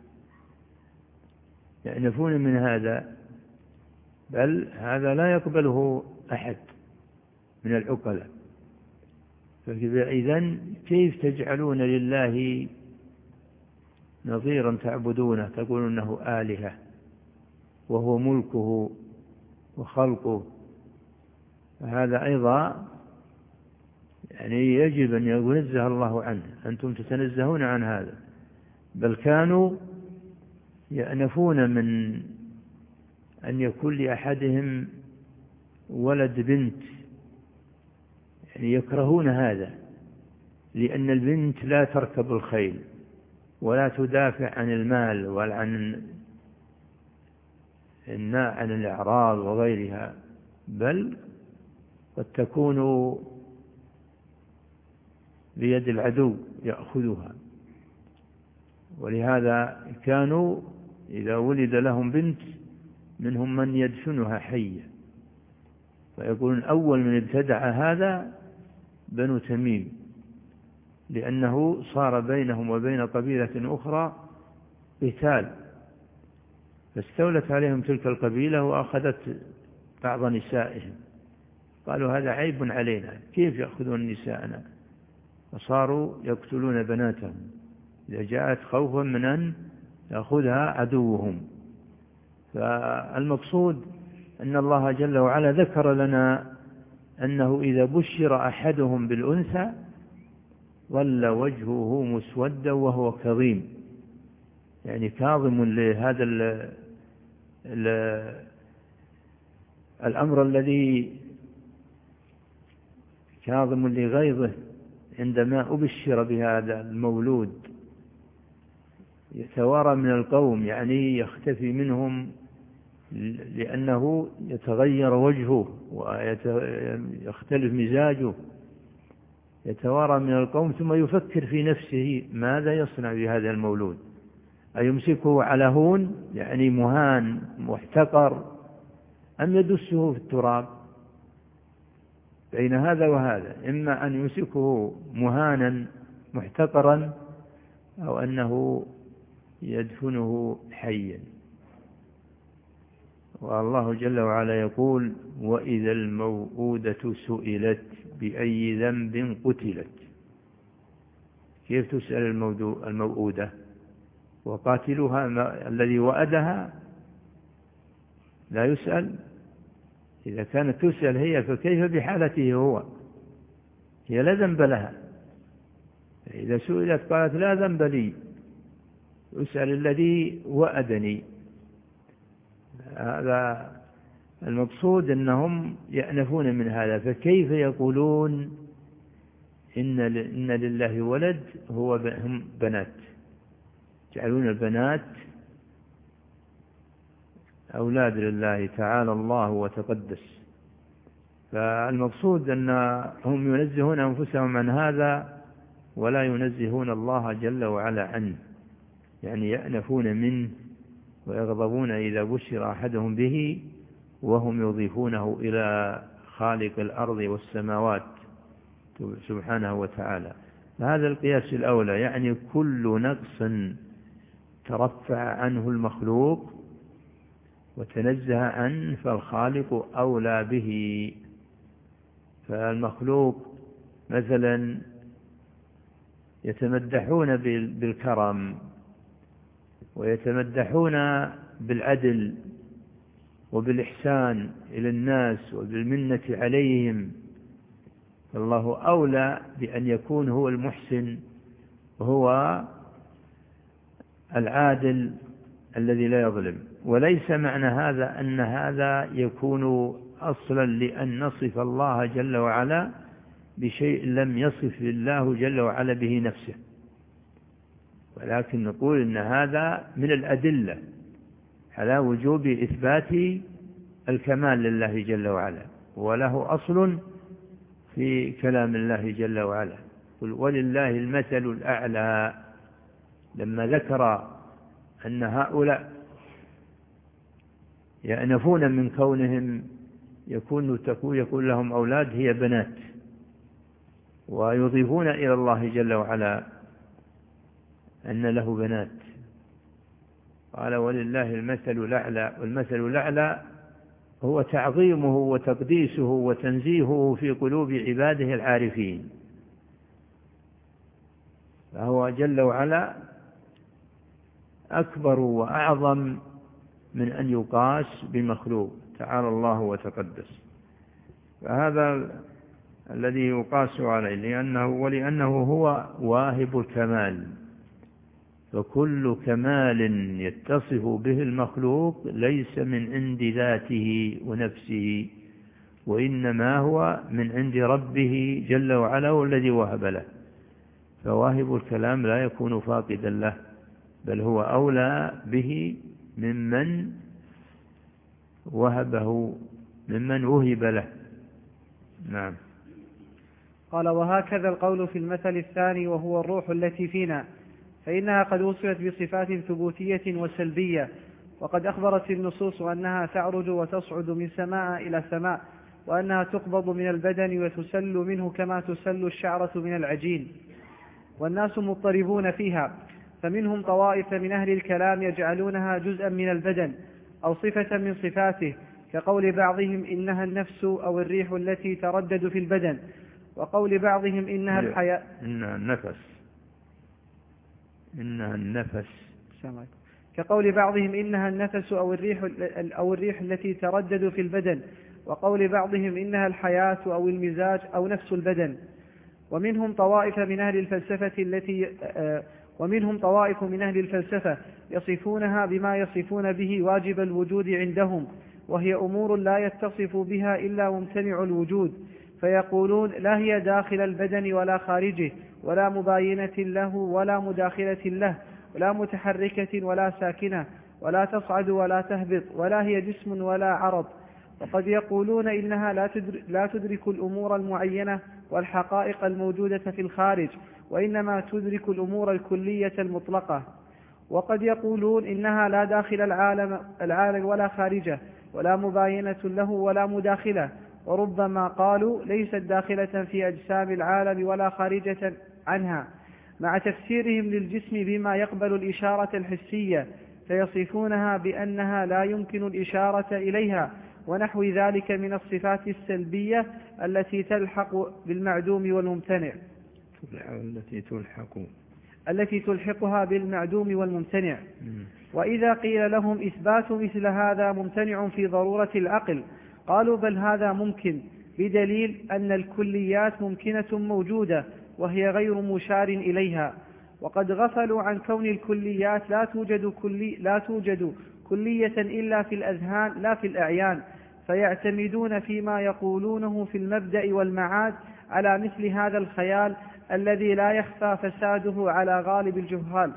يأنفون من هذا، بل هذا لا يقبله أحد من العقلاء. فإذن كيف تجعلون لله نظيرا تعبدونه، تقولون أنه آلهة وهو ملكه وخلقه؟ هذا أيضا يعني يجب أن ينزه الله عنه. أنتم تتنزهون عن هذا، بل كانوا يأنفون من أن يكون لأحدهم ولد بنت، يعني يكرهون هذا، لأن البنت لا تركب الخيل ولا تدافع عن المال ولا عن الأعراض وغيرها، بل قد تكون بيد العدو يأخذها. ولهذا كانوا إذا ولد لهم بنت منهم من يدفنها حية، فيقولون أول من ابتدع هذا بنو تميم، لأنه صار بينهم وبين قبيلة أخرى قتال، فاستولت عليهم تلك القبيلة وأخذت بعض نسائهم. قالوا هذا عيب علينا، كيف يأخذون نساءنا؟ فصاروا يقتلون بناتهم إذا جاءت خوفا من أن يأخذها عدوهم. فالمقصود أن الله جل وعلا ذكر لنا أنه إذا بشر أحدهم بالأنثى ظل وجهه مسودا وهو كظيم، يعني كاظم لهذا الأمر الذي كاظم لغيظه عندما أبشر بهذا المولود، يتوارى من القوم، يعني يختفي منهم لأنه يتغير وجهه ويختلف مزاجه، يتوارى من القوم ثم يفكر في نفسه ماذا يصنع بهذا المولود؟ أيمسكه على هون يعني مهان محتقر، أم يدسه في التراب؟ بين هذا وهذا، إما أن يمسكه مهانا محتقرا أو أنه يدفنه حيا. والله جل وعلا يقول وإذا الموءودة سئلت بأي ذنب قتلت. كيف تسأل الموءودة؟ وقاتلها الذي وأدها لا يسأل؟ إذا كانت تسأل هي فكيف بحالته هو؟ هي لا ذنب لها. إذا سئلت قالت لا ذنب لي، اسأل الذي وأدني. هذا المقصود أنهم يأنفون من هذا، فكيف يقولون إن لله ولد هم بنات، يجعلون البنات أولاد لله تعالى الله وتقدس. فالمقصود أنهم ينزهون أنفسهم عن هذا ولا ينزهون الله جل وعلا عنه، يعني يأنفون منه ويغضبون إذا بشر أحدهم به وهم يضيفونه إلى خالق الأرض والسماوات سبحانه وتعالى. هذا القياس الأولى، يعني كل نقص ترفع عنه المخلوق وتنزه عنه فالخالق أولى به. فالمخلوق مثلا يتمدحون بالكرم ويتمدحون بالعدل وبالإحسان إلى الناس وبالمنة عليهم، فالله أولى بأن يكون هو المحسن وهو العادل الذي لا يظلم. وليس معنى هذا أن هذا يكون أصلا لأن نصف الله جل وعلا بشيء لم يصف الله جل وعلا به نفسه، ولكن نقول إن هذا من الأدلة على وجوب إثبات الكمال لله جل وعلا، وله أصل في كلام الله جل وعلا. قل ولله المثل الأعلى، لما ذكر أن هؤلاء يأنفون من كونهم يكون لهم أولاد هي بنات، ويضيفون إلى الله جل وعلا أن له بنات، قال ولله المثل الأعلى. والمثل الأعلى هو تعظيمه وتقديسه وتنزيهه في قلوب عباده العارفين، فهو جل وعلا أكبر وأعظم من أن يقاس بمخلوق، تعالى الله وتقدس. فهذا الذي يقاس عليه ولأنه هو واهب الكمال، فكل كمال يتصف به المخلوق ليس من عند ذاته ونفسه، وإنما هو من عند ربه جل وعلا والذي وهب له. فواهب الكلام لا يكون فاقدا له، بل هو أولى به ممن وهب له. نعم. قال وهكذا القول في المثل الثاني وهو الروح التي فينا، فإنها قد وصفت بصفات ثبوتية وسلبية، وقد أخبرت النصوص أنها تعرج وتصعد من سماء إلى سماء، وأنها تقبض من البدن وتسل منه كما تسل الشعرة من العجين، والناس مضطربون فيها. فمنهم طوائف من أهل الكلام يجعلونها جزءا من البدن أو صفة من صفاته، كقول بعضهم إنها النفس أو الريح التي تردد في البدن، وقول بعضهم إنها الحياة، إنها النفس كقول بعضهم إنها النفس أو الريح التي تردد في البدن، وقول بعضهم إنها الحياة أو المزاج أو نفس البدن. ومنهم طوائف من أهل الفلسفة يصفونها بما يصفون به واجب الوجود عندهم، وهي أمور لا يتصف بها إلا ممتنع الوجود، فيقولون لا هي داخل البدن ولا خارجه، ولا مباينة له ولا مداخلة له، ولا متحركة ولا ساكنة، ولا تصعد ولا تهبط، ولا هي جسم ولا عرض. وقد يقولون إنها لا تدرك الأمور المعينة والحقائق الموجودة في الخارج، وإنما تدرك الأمور الكلية المطلقة. وقد يقولون إنها لا داخل العالم ولا خارجه، ولا مباينة له ولا مداخلة. وربما قالوا ليست داخلة في أجسام العالم ولا خارجة عنها، مع تفسيرهم للجسم بما يقبل الإشارة الحسية، فيصفونها بأنها لا يمكن الإشارة إليها، ونحو ذلك من الصفات السلبية التي تلحق بالمعدوم والممتنع، التي تلحقها بالمعدوم والممتنع. وإذا قيل لهم إثبات مثل هذا ممتنع في ضرورة العقل، قالوا بل هذا ممكن، بدليل أن الكليات ممكنة موجودة وهي غير مشار إليها. وقد غفلوا عن كون الكليات لا توجد كلية إلا في الأذهان لا في الأعيان، فيعتمدون فيما يقولونه في المبدأ والمعاد على مثل هذا الخيال الذي لا يخفى فساده على غالب الجهال.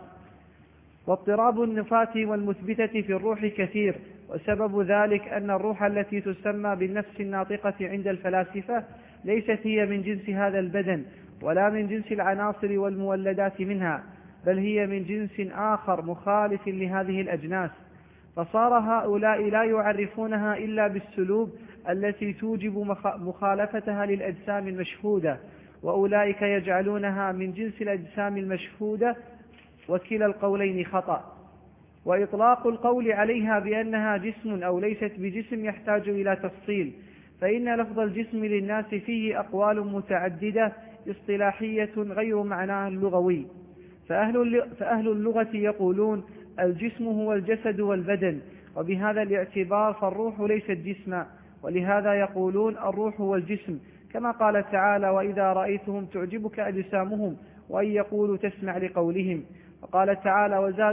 واضطراب النفاة والمثبتة في الروح كثير، وسبب ذلك أن الروح التي تسمى بالنفس الناطقة عند الفلاسفة ليست هي من جنس هذا البدن ولا من جنس العناصر والمولدات منها، بل هي من جنس آخر مخالف لهذه الأجناس، فصار هؤلاء لا يعرفونها إلا بالسلوب التي توجب مخالفتها للأجسام المشهودة، وأولئك يجعلونها من جنس الأجسام المشهودة، وكلا القولين خطأ. وإطلاق القول عليها بأنها جسم أو ليست بجسم يحتاج إلى تفصيل، فإن لفظ الجسم للناس فيه أقوال متعددة اصطلاحية غير معناها اللغوي، فأهل اللغة يقولون الجسم هو الجسد والبدن، وبهذا الاعتبار فالروح ليست جسما، ولهذا يقولون الروح هو الجسم، كما قال تعالى وإذا رأيتهم تعجبك أجسامهم وإن يقولوا تسمع لقولهم، وقال تعالى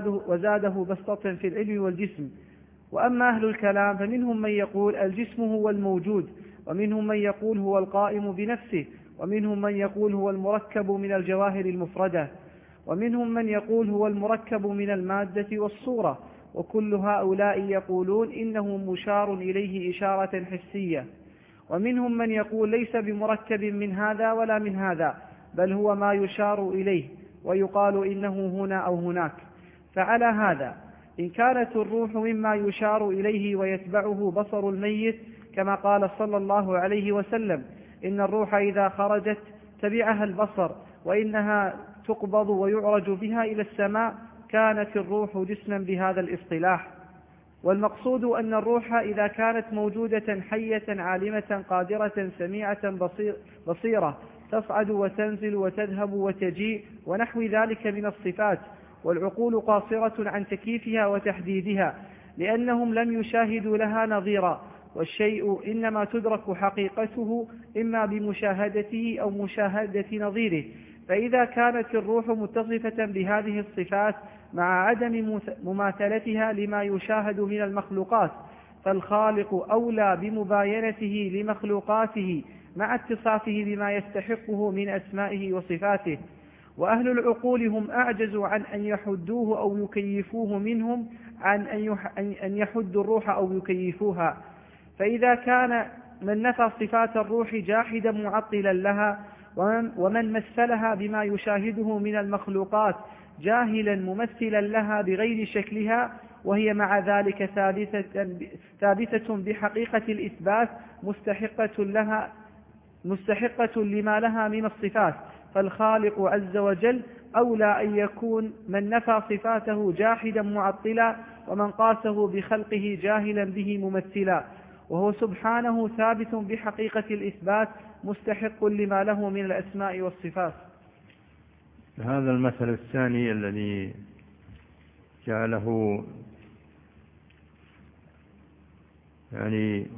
وزاده بسطة في العلم والجسم. وأما أهل الكلام فمنهم من يقول الجسم هو الموجود، ومنهم من يقول هو القائم بنفسه، ومنهم من يقول هو المركب من الجواهر المفردة، ومنهم من يقول هو المركب من المادة والصورة، وكل هؤلاء يقولون إنه مشار إليه إشارة حسية. ومنهم من يقول ليس بمركب من هذا ولا من هذا، بل هو ما يشار إليه، ويقال إنه هنا أو هناك. فعلى هذا إن كانت الروح مما يشار إليه ويتبعه بصر الميت، كما قال صلى الله عليه وسلم إن الروح إذا خرجت تبعها البصر، وإنها تقبض ويعرج بها إلى السماء، كانت الروح جسما بهذا الاصطلاح. والمقصود أن الروح إذا كانت موجودة حية عالمة قادرة سميعة بصيرة تصعد وتنزل وتذهب وتجيء ونحو ذلك من الصفات، والعقول قاصرة عن تكييفها وتحديدها، لأنهم لم يشاهدوا لها نظيرا، والشيء إنما تدرك حقيقته إما بمشاهدته أو مشاهدة نظيره. فإذا كانت الروح متصفة بهذه الصفات مع عدم مماثلتها لما يشاهد من المخلوقات، فالخالق أولى بمباينته لمخلوقاته مع اتصافه بما يستحقه من أسمائه وصفاته. وأهل العقول هم أعجز عن أن يحدوه أو يكيفوه منهم عن أن يحدوا الروح أو يكيفوها. فإذا كان من نفى صفات الروح جاحدا معطلا لها، ومن مثلها بما يشاهده من المخلوقات جاهلا ممثلا لها بغير شكلها، وهي مع ذلك ثابتة بحقيقة الإثبات مستحقة لما لها من الصفات، فالخالق عز وجل أولى أن يكون من نفى صفاته جاحدا معطلا، ومن قاسه بخلقه جاهلا به ممثلا، وهو سبحانه ثابت بحقيقة الإثبات مستحق لما له من الأسماء والصفات. هذا المثل الثاني الذي جعله يعني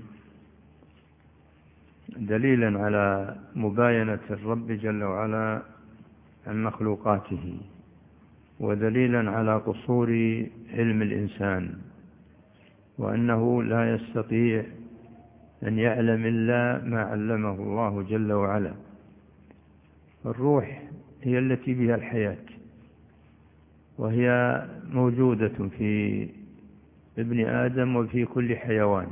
دليلا على مباينة الرب جل وعلا عن مخلوقاته، ودليلا على قصور علم الإنسان، وأنه لا يستطيع أن يعلم إلا ما علمه الله جل وعلا. الروح هي التي بها الحياة، وهي موجودة في ابن آدم وفي كل حيوان،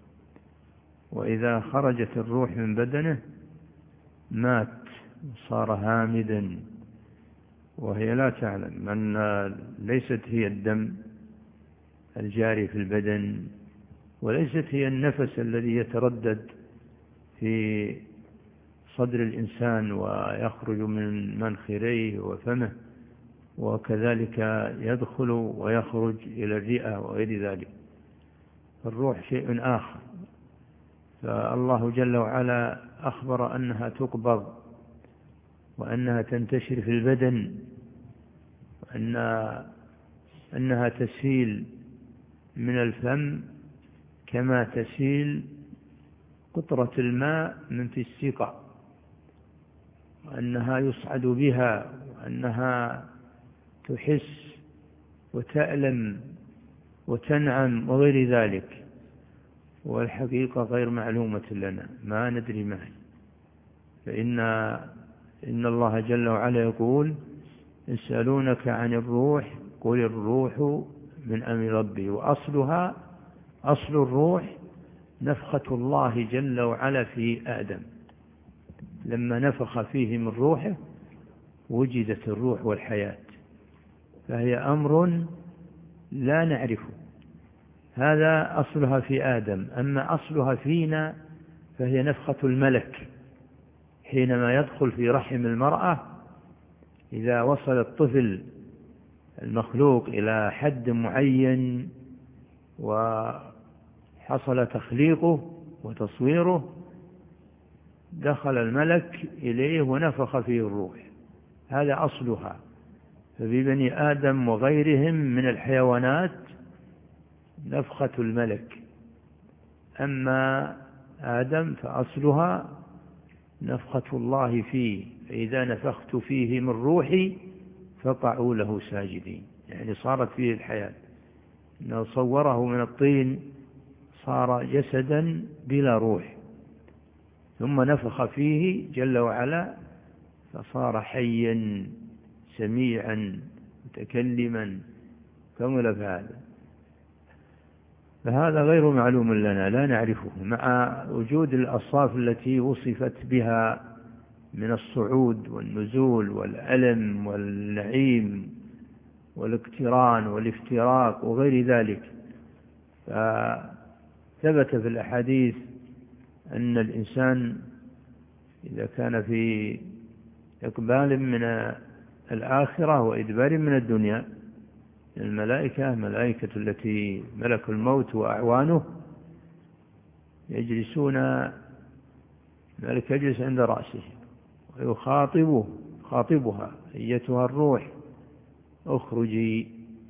وإذا خرجت الروح من بدنه مات صار هامدا، وهي لا تعلم أن ليست هي الدم الجاري في البدن، وليست هي النفس الذي يتردد في صدر الإنسان ويخرج من منخريه وفمه، وكذلك يدخل ويخرج إلى الرئة وغير ذلك. الروح شيء آخر، فالله جل وعلا أخبر أنها تقبض، وأنها تنتشر في البدن، وأنها تسيل من الفم كما تسيل قطرة الماء من في السقع، وأنها يصعد بها، وأنها تحس وتألم وتنعم وغير ذلك. والحقيقة غير معلومة لنا، ما ندري ما هي. إن الله جل وعلا يقول: يسألونك عن الروح قل الروح من أمر ربي. وأصلها، أصل الروح نفخة الله جل وعلا في آدم، لما نفخ فيه من روحه وجدت الروح والحياة، فهي أمر لا نعرفه. هذا أصلها في آدم. أما أصلها فينا فهي نفخة الملك حينما يدخل في رحم المرأة. إذا وصل الطفل المخلوق إلى حد معين وحصل تخليقه وتصويره، دخل الملك إليه ونفخ فيه الروح. هذا أصلها. ففي بني آدم وغيرهم من الحيوانات نفخة الملك. أما آدم فأصلها نفخة الله فيه، فإذا نفخت فيه من روحي فقعوا له ساجدين، يعني صارت فيه الحياة. إنه صوره من الطين صار جسدا بلا روح، ثم نفخ فيه جل وعلا فصار حيا سميعا متكلما كمل فهذا غير معلوم لنا، لا نعرفه، مع وجود الأوصاف التي وصفت بها من الصعود والنزول والألم والنعيم والاقتران والافتراق وغير ذلك. فثبت في الأحاديث أن الإنسان إذا كان في إقبال من الآخرة وإدبار من الدنيا، الملائكة، ملائكة التي ملك الموت وأعوانه يجلسون، الملك يجلس عند رأسه ويخاطبها: أيتها الروح اخرجي.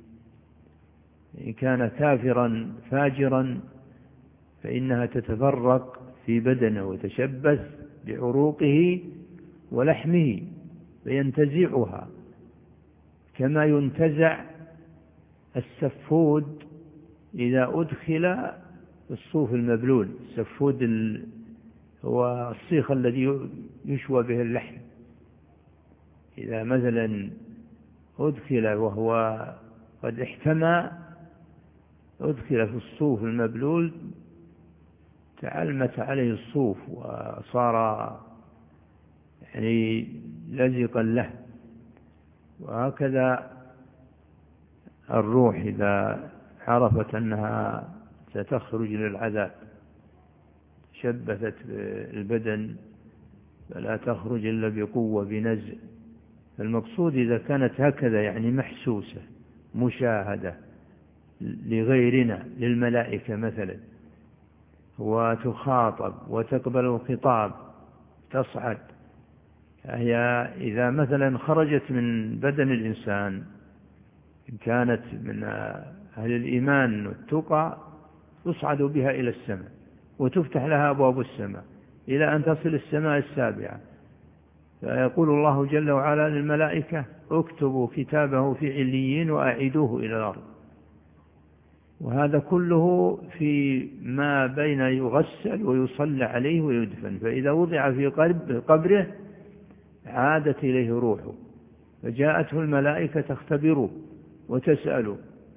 إن كان كافرا فاجرا فإنها تتفرق في بدنه وتشبث بعروقه ولحمه فينتزعها، كما ينتزع السفود إذا أدخل الصوف المبلول. السفود هو الصيخ الذي يشوى به اللحم، إذا مثلا أدخل وهو قد احتمى، أدخل في الصوف المبلول تعلمت عليه الصوف وصار يعني لزقا له. وهكذا الروح إذا عرفت أنها ستخرج للعذاب شبثت البدن فلا تخرج إلا بقوة بنزع. فالمقصود إذا كانت هكذا يعني محسوسة مشاهدة لغيرنا، للملائكة مثلا، وتخاطب وتقبل الخطاب تصعد، هي إذا مثلا خرجت من بدن الإنسان إن كانت من أهل الإيمان والتقى تصعد بها إلى السماء وتفتح لها أبواب السماء إلى أن تصل السماء السابعة، فيقول الله جل وعلا للملائكة: اكتبوا كتابه في عليين وأعيدوه إلى الأرض. وهذا كله في ما بين يغسل ويصلى عليه ويدفن، فإذا وضع في قبره عادت إليه روحه، فجاءته الملائكة تختبره وتسأله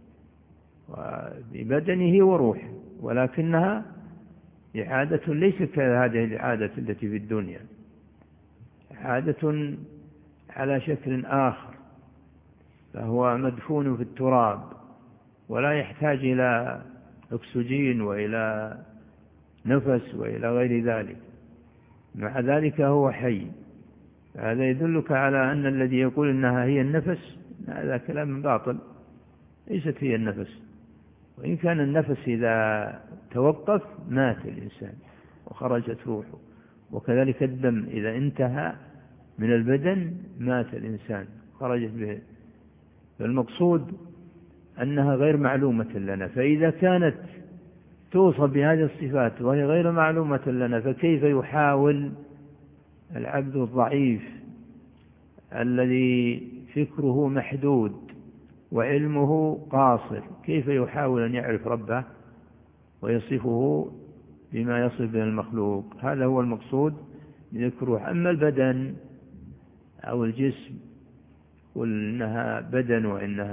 ببدنه وروحه، ولكنها إعادة ليست كهذه الإعادة التي في الدنيا، إعادة على شكل آخر، فهو مدفون في التراب ولا يحتاج إلى أكسجين وإلى نفس وإلى غير ذلك، مع ذلك هو حي. هذا يدلك على أن الذي يقول إنها هي النفس هذا كلام باطل، ليست هي النفس. وإن كان النفس إذا توقف مات الإنسان وخرجت روحه، وكذلك الدم إذا انتهى من البدن مات الإنسان خرجت به. فالمقصود أنها غير معلومة لنا، فإذا كانت توصف بهذه الصفات وهي غير معلومة لنا، فكيف يحاول العبد الضعيف الذي فكره محدود وعلمه قاصر، كيف يحاول أن يعرف ربه ويصفه بما يصف به المخلوق. هذا هو المقصود بذكره. أما البدن أو الجسم وإنها بدن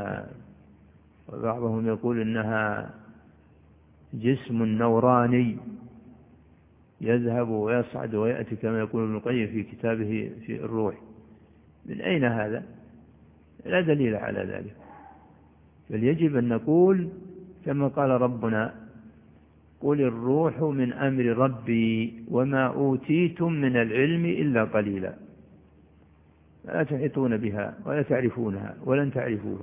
وبعضهم يقول إنها جسم نوراني يذهب ويصعد ويأتي كما يقول ابن القيم في كتابه في الروح. من أين هذا؟ لا دليل على ذلك. بل يجب أن نقول كما قال ربنا: قل الروح من أمر ربي وما أوتيتم من العلم إلا قليلا. لا تحيطون بها ولا تعرفونها ولن تعرفوها.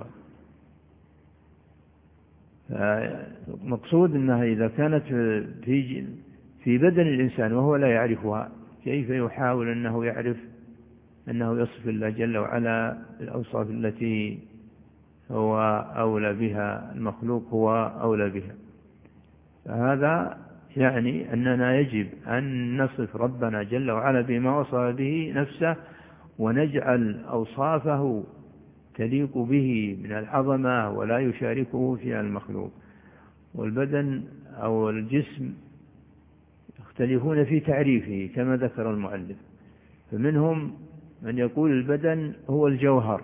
مقصود أنها إذا كانت في بدن الإنسان وهو لا يعرفها، كيف يحاول أنه يعرف أنه يصف الله جل وعلا الأوصاف التي هو أولى بها، المخلوق هو أولى بها. فهذا يعني أننا يجب أن نصف ربنا جل وعلا بما وصف به نفسه، ونجعل أوصافه تليق به من العظمة ولا يشاركه فيها المخلوق. والبدن أو الجسم يختلفون في تعريفه كما ذكر المؤلف، فمنهم من يقول البدن هو الجوهر.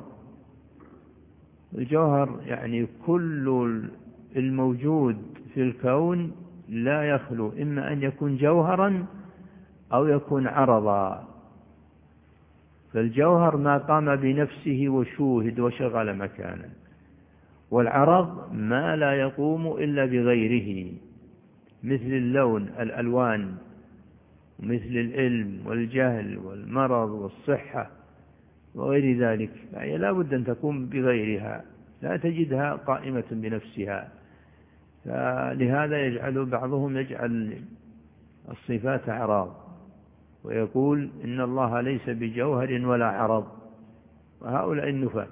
الجوهر يعني كل الموجود في الكون لا يخلو إما أن يكون جوهرا أو يكون عرضا. فالجوهر ما قام بنفسه وشوهد وشغل مكانا، والعرض ما لا يقوم إلا بغيره، مثل اللون، الألوان، مثل العلم والجهل والمرض والصحة وغير ذلك. يعني لا بد أن تقوم بغيرها، لا تجدها قائمة بنفسها. فلهذا يجعل بعضهم الصفات أعراض، ويقول إن الله ليس بجوهر ولا عرض. وهؤلاء النفاة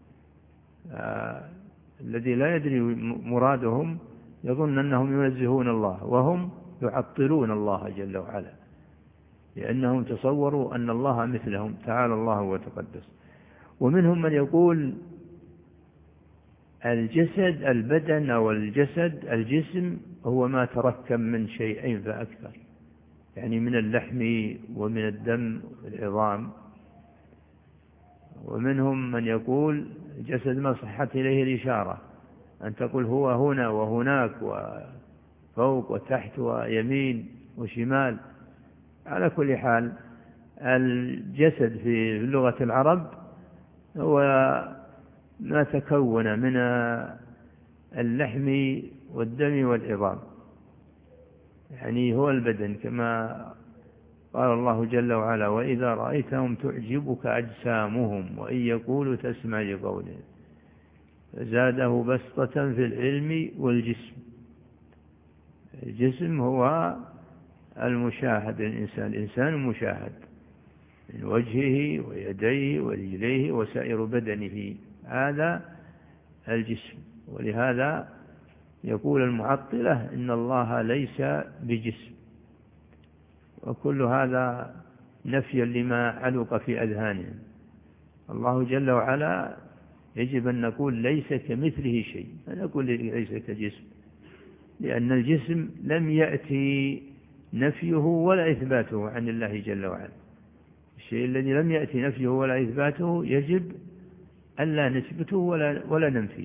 الذي لا يدري مرادهم يظن أنهم ينزهون الله وهم يعطلون الله جل وعلا، لأنهم تصوروا أن الله مثلهم، تعالى الله وتقدس. ومنهم من يقول الجسد، البدن أو الجسم هو ما تركب من شيئين فأكثر، يعني من اللحم ومن الدم والعظام. ومنهم من يقول الجسد ما صحت إليه الإشارة، أن تقول هو هنا وهناك وفوق وتحت ويمين وشمال. على كل حال الجسد في لغة العرب هو ما تكون من اللحم والدم والعظام، يعني هو البدن، كما قال الله جل وعلا: وإذا رأيتهم تعجبك أجسامهم وإن يقولوا تسمع لقولهم. فزاده بسطة في العلم والجسم. الجسم هو المشاهد، الإنسان مشاهد من وجهه ويديه ورجليه وسائر بدنه، هذا الجسم. ولهذا يقول المعطلة إن الله ليس بجسم، وكل هذا نفيا لما علق في أذهانهم. الله جل وعلا يجب أن نقول ليس كمثله شيء، فنقول ليس كجسم، لأن الجسم لم يأتي نفيه ولا إثباته عن الله جل وعلا. الشيء الذي لم يأتي نفيه ولا إثباته يجب أن لا نثبته ولا ننفيه.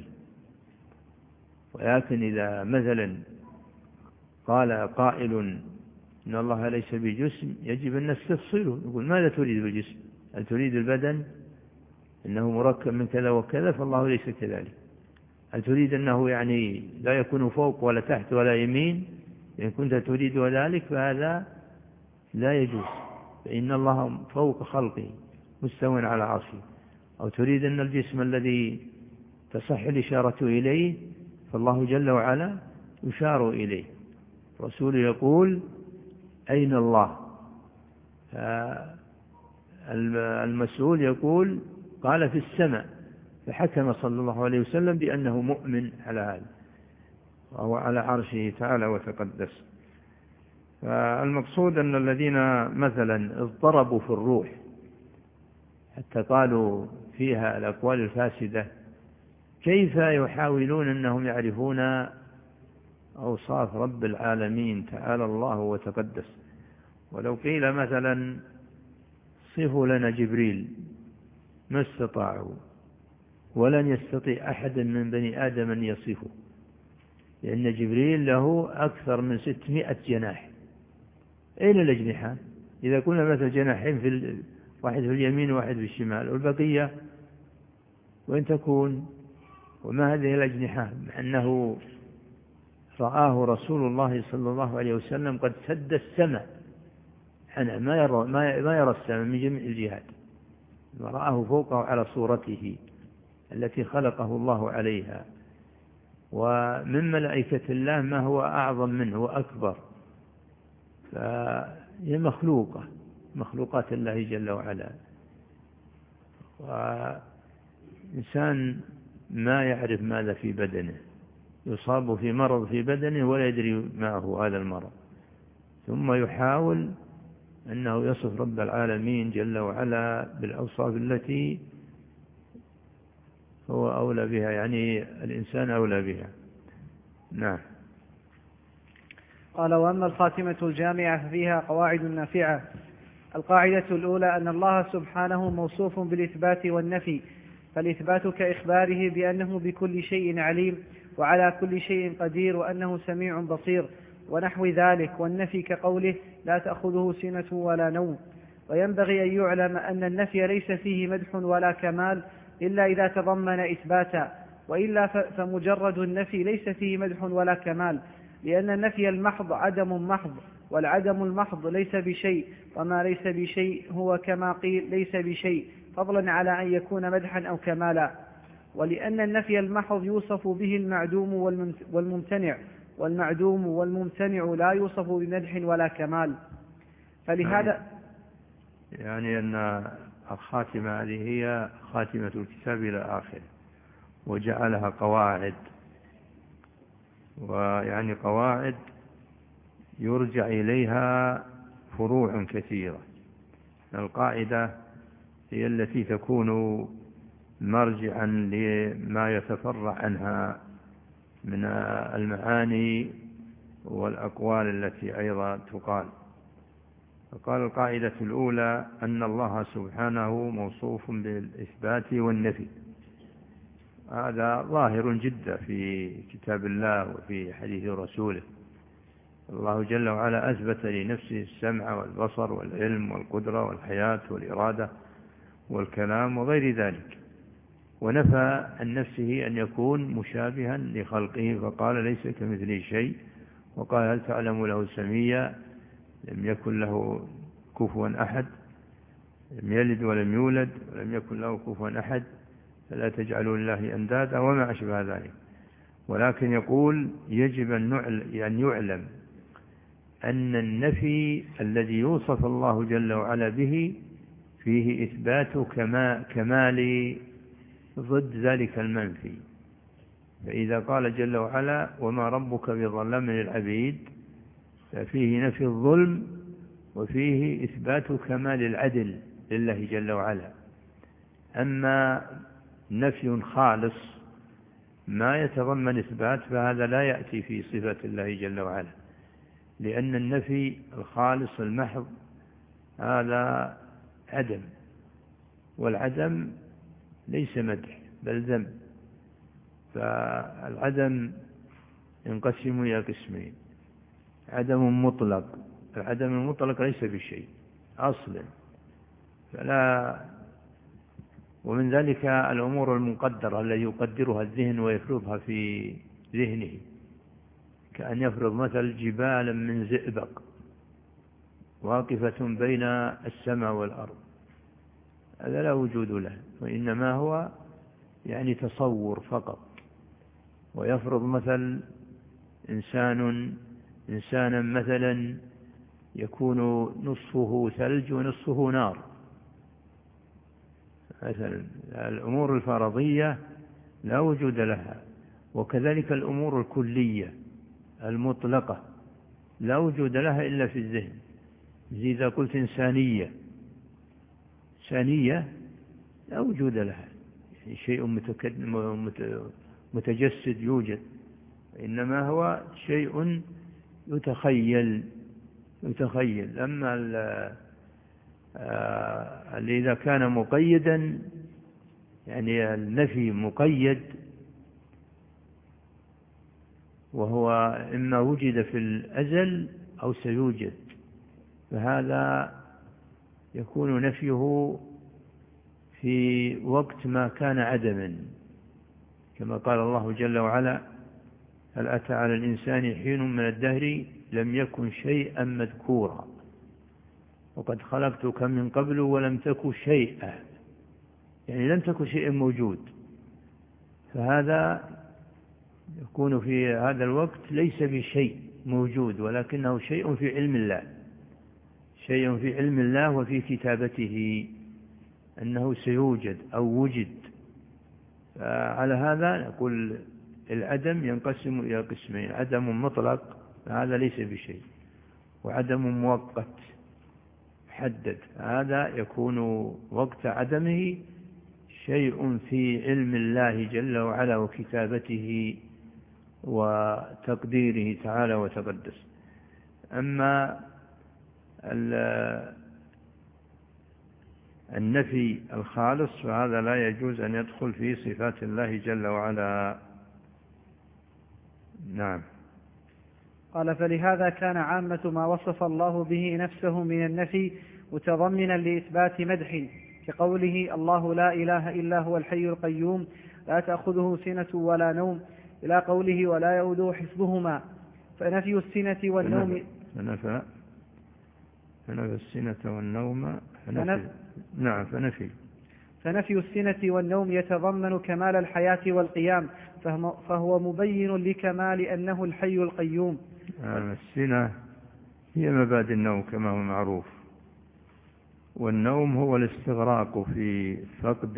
ولكن إذا مثلا قال قائل إن الله ليس بجسم، يجب أن نستفصله، نقول ماذا تريد بالجسم؟ هل تريد البدن إنه مركب من كذا وكذا؟ فالله ليس كذلك. هل تريد أنه يعني لا يكون فوق ولا تحت ولا يمين؟ إن كنت تريد ذلك فهذا لا يجوز، فإن الله فوق خلقه مستوى على عرشه. أو تريد أن الجسم الذي تصح الإشارة إليه، فالله جل وعلا يشار إليه. الرسول يقول أين الله؟ المسؤول يقول قال في السماء، فحكم صلى الله عليه وسلم بأنه مؤمن على هذا، وهو على عرشه تعالى وتقدس. فالمقصود أن الذين مثلا اضطربوا في الروح حتى قالوا فيها الأقوال الفاسدة، كيف يحاولون أنهم يعرفون أوصاف رب العالمين تعالى الله وتقدس. ولو قيل مثلا صفوا لنا جبريل ما استطاعوا، ولن يستطيع أحد من بني آدم أن يصفه، لأن جبريل له أكثر من 600 جناح. أين الأجنحة؟ إذا قلنا مثل جناحين، واحد في اليمين وواحد في الشمال، والبقية وين تكون؟ وما هذه الأجنحة؟ مع أنه رآه رسول الله صلى الله عليه وسلم قد سد السماء، ما يرى السماء من جميع الجهات، ورآه فوقه على صورته التي خلقه الله عليها. ومن ملائكة الله ما هو أعظم منه وأكبر، فهي مخلوقات الله جل وعلا. وإنسان ما يعرف ماذا في بدنه، يصاب في مرض في بدنه ولا يدري ما هو هذا المرض، ثم يحاول أنه يصف رب العالمين جل وعلا بالأوصاف التي هو أولى بها، يعني الإنسان أولى بها. نعم. قال: وأما الخاتمة الجامعة ففيها قواعد نافعة. القاعدة الأولى أن الله سبحانه موصوف بالإثبات والنفي، فالإثبات كإخباره بأنه بكل شيء عليم وعلى كل شيء قدير وأنه سميع بصير ونحو ذلك، والنفي كقوله لا تأخذه سنة ولا نوم. وينبغي أن يعلم أن النفي ليس فيه مدح ولا كمال إلا إذا تضمن إثباتا، وإلا فمجرد النفي ليس فيه مدح ولا كمال، لأن النفي المحض عدم محض، والعدم المحض ليس بشيء، وما ليس بشيء هو كما قيل ليس بشيء، فضلا على أن يكون مدحا أو كمالا. ولأن النفي المحض يوصف به المعدوم والممتنع، والمعدوم والممتنع لا يوصف بمدح ولا كمال. فلهذا يعني أن الخاتمة هذه هي خاتمة الكتاب إلى آخره، وجعلها قواعد، ويعني قواعد يرجع إليها فروع كثيرة. القاعدة هي التي تكون مرجعا لما يتفرع عنها من المعاني والأقوال التي أيضا تقال. فقال: القاعدة الأولى أن الله سبحانه موصوف بالإثبات والنفي. هذا ظاهر جدا في كتاب الله وفي حديث رسوله. الله جل وعلا أثبت لنفسه السمع والبصر والعلم والقدرة والحياة والإرادة والكلام وغير ذلك، ونفى عن نفسه أن يكون مشابها لخلقه، فقال ليس كمثله شيء، وقال هل تعلم له سميا، لم يكن له كفوا أحد، لم يلد ولم يولد ولم يكن له كفوا أحد، فلا تجعلوا لله أندادا وما أشبه ذلك. ولكن يقول يجب أن يعلم أن النفي الذي يوصف الله جل وعلا به فيه إثبات كمال ضد ذلك المنفي. فإذا قال جل وعلا وما ربك بظلام للعبيد، ففيه نفي الظلم وفيه إثبات كمال العدل لله جل وعلا. أما نفي خالص ما يتضمن إثبات فهذا لا يأتي في صفة الله جل وعلا، لأن النفي الخالص المحض هذا عدم، والعدم ليس مدح بل ذم. فالعدم ينقسم إلى قسمين: عدم مطلق، العدم المطلق ليس بشيء أصلا، ومن ذلك الأمور المقدرة التي يقدرها الذهن ويفرضها في ذهنه، كأن يفرض مثل جبالا من زئبق واقفة بين السماء والأرض، هذا لا وجود له، وإنما هو يعني تصور فقط. ويفرض مثل إنسانا مثلا يكون نصفه ثلج ونصفه نار مثلا. الأمور الفرضية لا وجود لها، وكذلك الأمور الكلية المطلقة لا وجود لها إلا في الذهن. إذا قلت إنسانية لا وجود لها، يعني شيء متجسد يوجد، إنما هو شيء يتخيل. أما اللي إذا كان مقيدا، يعني النفي مقيد، وهو إما وجد في الأزل أو سيوجد، فهذا يكون نفيه في وقت ما كان عدما، كما قال الله جل وعلا: هل أتى على الإنسان حين من الدهر لم يكن شيئا مذكورا وقد خلقتك من قبل ولم تك شيئا، يعني لم تكن شيئا موجود. فهذا يكون في هذا الوقت ليس بشيء موجود، ولكنه شيء في علم الله، شيء في علم الله وفي كتابته أنه سيوجد أو وجد. فعلى هذا نقول العدم ينقسم إلى قسمين: عدم مطلق، هذا ليس بشيء، وعدم مؤقت حدد، هذا يكون وقت عدمه شيء في علم الله جل وعلا وكتابته وتقديره تعالى وتقدس. أما النفي الخالص فهذا لا يجوز أن يدخل في صفات الله جل وعلا. نعم. قال: فلهذا كان عامة ما وصف الله به نفسه من النفي متضمنا لإثبات مدح، كقوله: الله لا إله إلا هو الحي القيوم لا تأخذه سنة ولا نوم، إلى قوله: ولا يؤوده حفظهما. فنفي السنة والنوم فنفى السنة والنوم. نعم. فنفي السنة والنوم يتضمن كمال الحياة والقيام، فهو مبين لكمال أنه الحي القيوم. السنة هي مبادئ النوم كما هو معروف، والنوم هو الاستغراق في فقد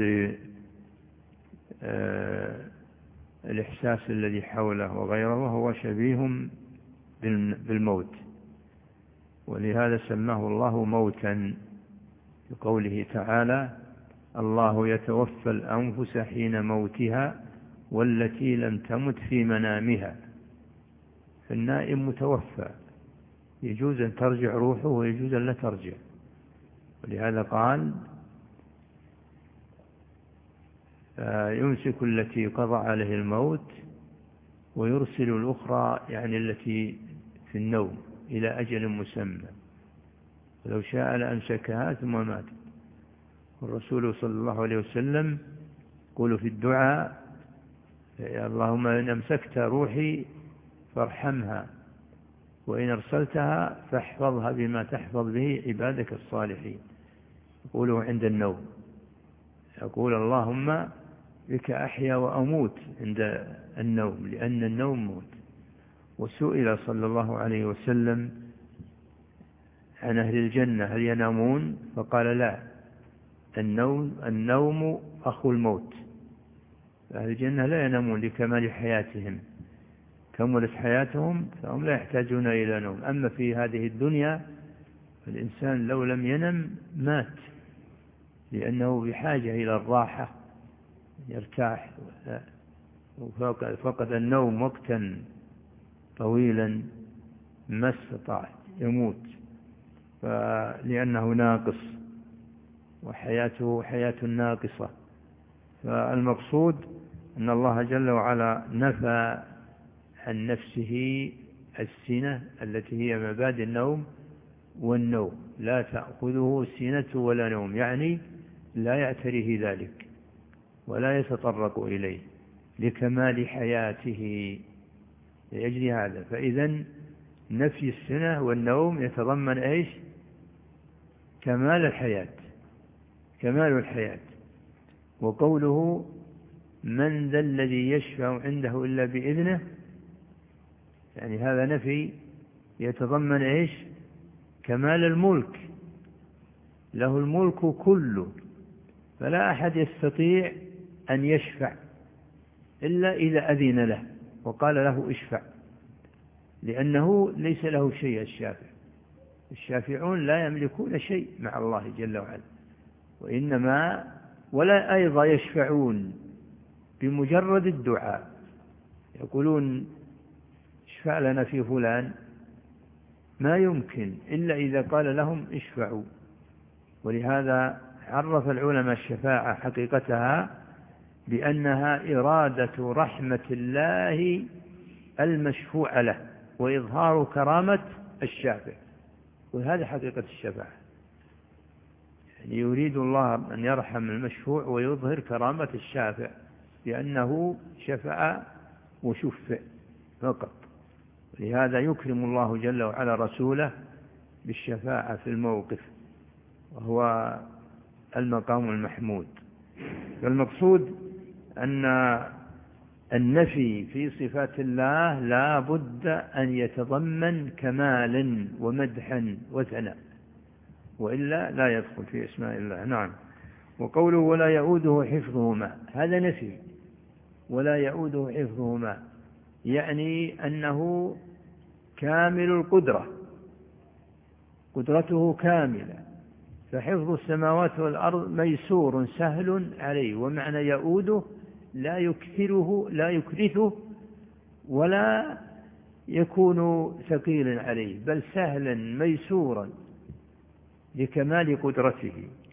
الإحساس الذي حوله وغيره، وهو شبيه بالموت، ولهذا سماه الله موتا بقوله تعالى: الله يتوفى الأنفس حين موتها والتي لم تمت في منامها. فالنائم متوفى، يجوز أن ترجع روحه ويجوز أن لا ترجع، ولهذا قال: يمسك التي قضى عليه الموت ويرسل الأخرى، يعني التي في النوم، إلى أجل مسمى، ولو شاء لأمسكها ثم مات. والرسول صلى الله عليه وسلم يقول في الدعاء: اللهم إن أمسكت روحي فارحمها، وإن أرسلتها فاحفظها بما تحفظ به عبادك الصالحين. يقوله عند النوم، يقول: اللهم بك أحيا وأموت عند النوم، لأن النوم موت. وسئل صلى الله عليه وسلم عن أهل الجنة: هل ينامون؟ فقال: لا، النوم أخو الموت. أهل الجنة لا ينامون لكمال حياتهم، كملت حياتهم فهم لا يحتاجون إلى نوم. أما في هذه الدنيا الإنسان لو لم ينم مات، لأنه بحاجة إلى الراحة، يرتاح، فقد النوم وقتا طويلا ما استطاع، يموت، لأنه ناقص وحياته حياة ناقصة. فالمقصود أن الله جل وعلا نفى عن نفسه السنة التي هي مبادئ النوم والنوم، لا تأخذه سنة ولا نوم، يعني لا يعتريه ذلك ولا يتطرق إليه لكمال حياته لأجل هذا. فإذا نفي السنة والنوم يتضمن إيش؟ كمال الحياة. وقوله: من ذا الذي يشفع عنده إلا بإذنه، يعني هذا نفي يتضمن إيش؟ كمال الملك، له الملك كله، فلا أحد يستطيع أن يشفع إلا إذا أذن له وقال له اشفع، لأنه ليس له شيء. الشافعون لا يملكون شيء مع الله جل وعلا، وإنما ولا أيضا يشفعون بمجرد الدعاء. يقولون اشفع لنا في فلان، ما يمكن إلا إذا قال لهم اشفعوا. ولهذا عرف العلماء الشفاعة حقيقتها بأنها إرادة رحمة الله المشفوع له وإظهار كرامة الشافع، وهذا حقيقة الشفاعة. يعني يريد الله أن يرحم المشفوع ويظهر كرامة الشافع لأنه شفع وشفع فقط. لهذا يكرم الله جل وعلا رسوله بالشفاعة في الموقف، وهو المقام المحمود. فالمقصود أن النفي في صفات الله لا بد أن يتضمن كمالا ومدحا وثناء، وإلا لا يدخل في اسماء الله. نعم. وقوله ولا يؤوده حفظهما، هذا نفي. ولا يؤوده حفظهما يعني أنه كامل القدرة، قدرته كاملة، فحفظ السماوات والأرض ميسور سهل عليه. ومعنى يؤوده لا يكثره ولا يكون ثقيلا عليه، بل سهلا ميسورا لكمال قدرته.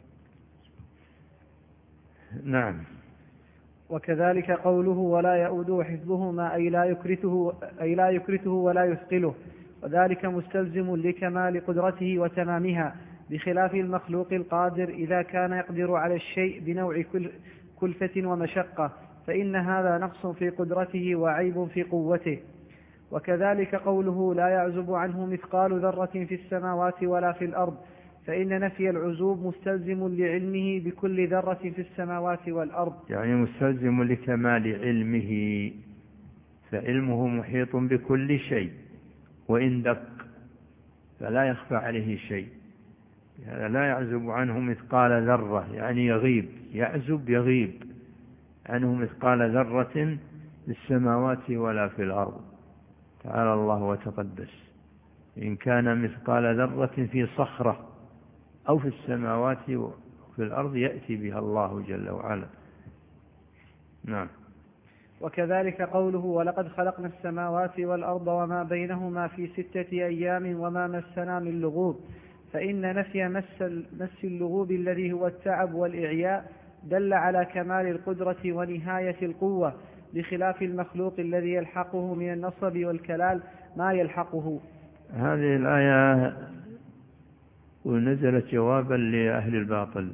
نعم. وكذلك قوله ولا يؤوده حفظهما أي لا يكرته ولا يثقله، وذلك مستلزم لكمال قدرته وتمامها، بخلاف المخلوق القادر إذا كان يقدر على الشيء بنوع كلفة ومشقة، فإن هذا نقص في قدرته وعيب في قوته. وكذلك قوله لا يعزب عنه مثقال ذرة في السماوات ولا في الأرض، فإن نفي العزوب مستلزم لعلمه بكل ذرة في السماوات والأرض، يعني مستلزم لكمال علمه، فعلمه محيط بكل شيء وإن دق فلا يخفى عليه شيء. يعني لا يعزب عنه مثقال ذرة، يعني يغيب عنه مثقال ذرة في السماوات ولا في الأرض، تعالى الله وتقدس. إن كان مثقال ذرة في صخرة أو في السماوات وفي الأرض يأتي بها الله جل وعلا. نعم. وكذلك قوله ولقد خلقنا السماوات والأرض وما بينهما في 6 أيام وما مسنا من لغوب، فإن نفي مس اللغوب الذي هو التعب والإعياء دل على كمال القدرة ونهاية القوة، بخلاف المخلوق الذي يلحقه من النصب والكلال ما يلحقه. هذه الآية ونزلت جوابا لأهل الباطل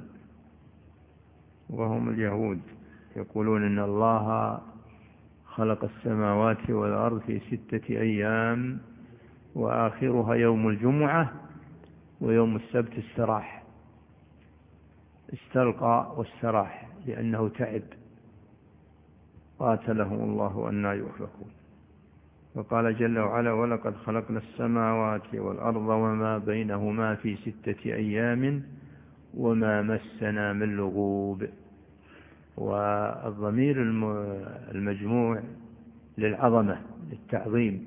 وهم اليهود، يقولون إن الله خلق السماوات والأرض في 6 أيام وآخرها يوم الجمعة ويوم السبت استراح، استلقى واستراح لأنه تعب، قاتلهم الله أنى يؤفكون. وقال جل وعلا ولقد خلقنا السماوات والأرض وما بينهما في 6 أيام وما مسنا من لغوب. والضمير المجموع للعظمة للتعظيم،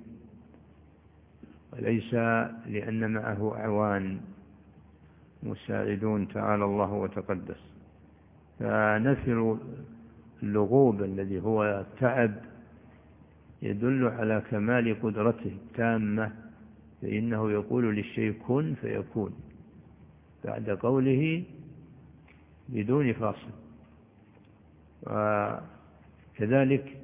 وليس لأن معه أعوان مساعدون، تعالى الله وتقدس. فنفي اللغوب الذي هو التعب يدل على كمال قدرته التامة، فإنه يقول للشيء كن فيكون بعد قوله بدون فاصل. وكذلك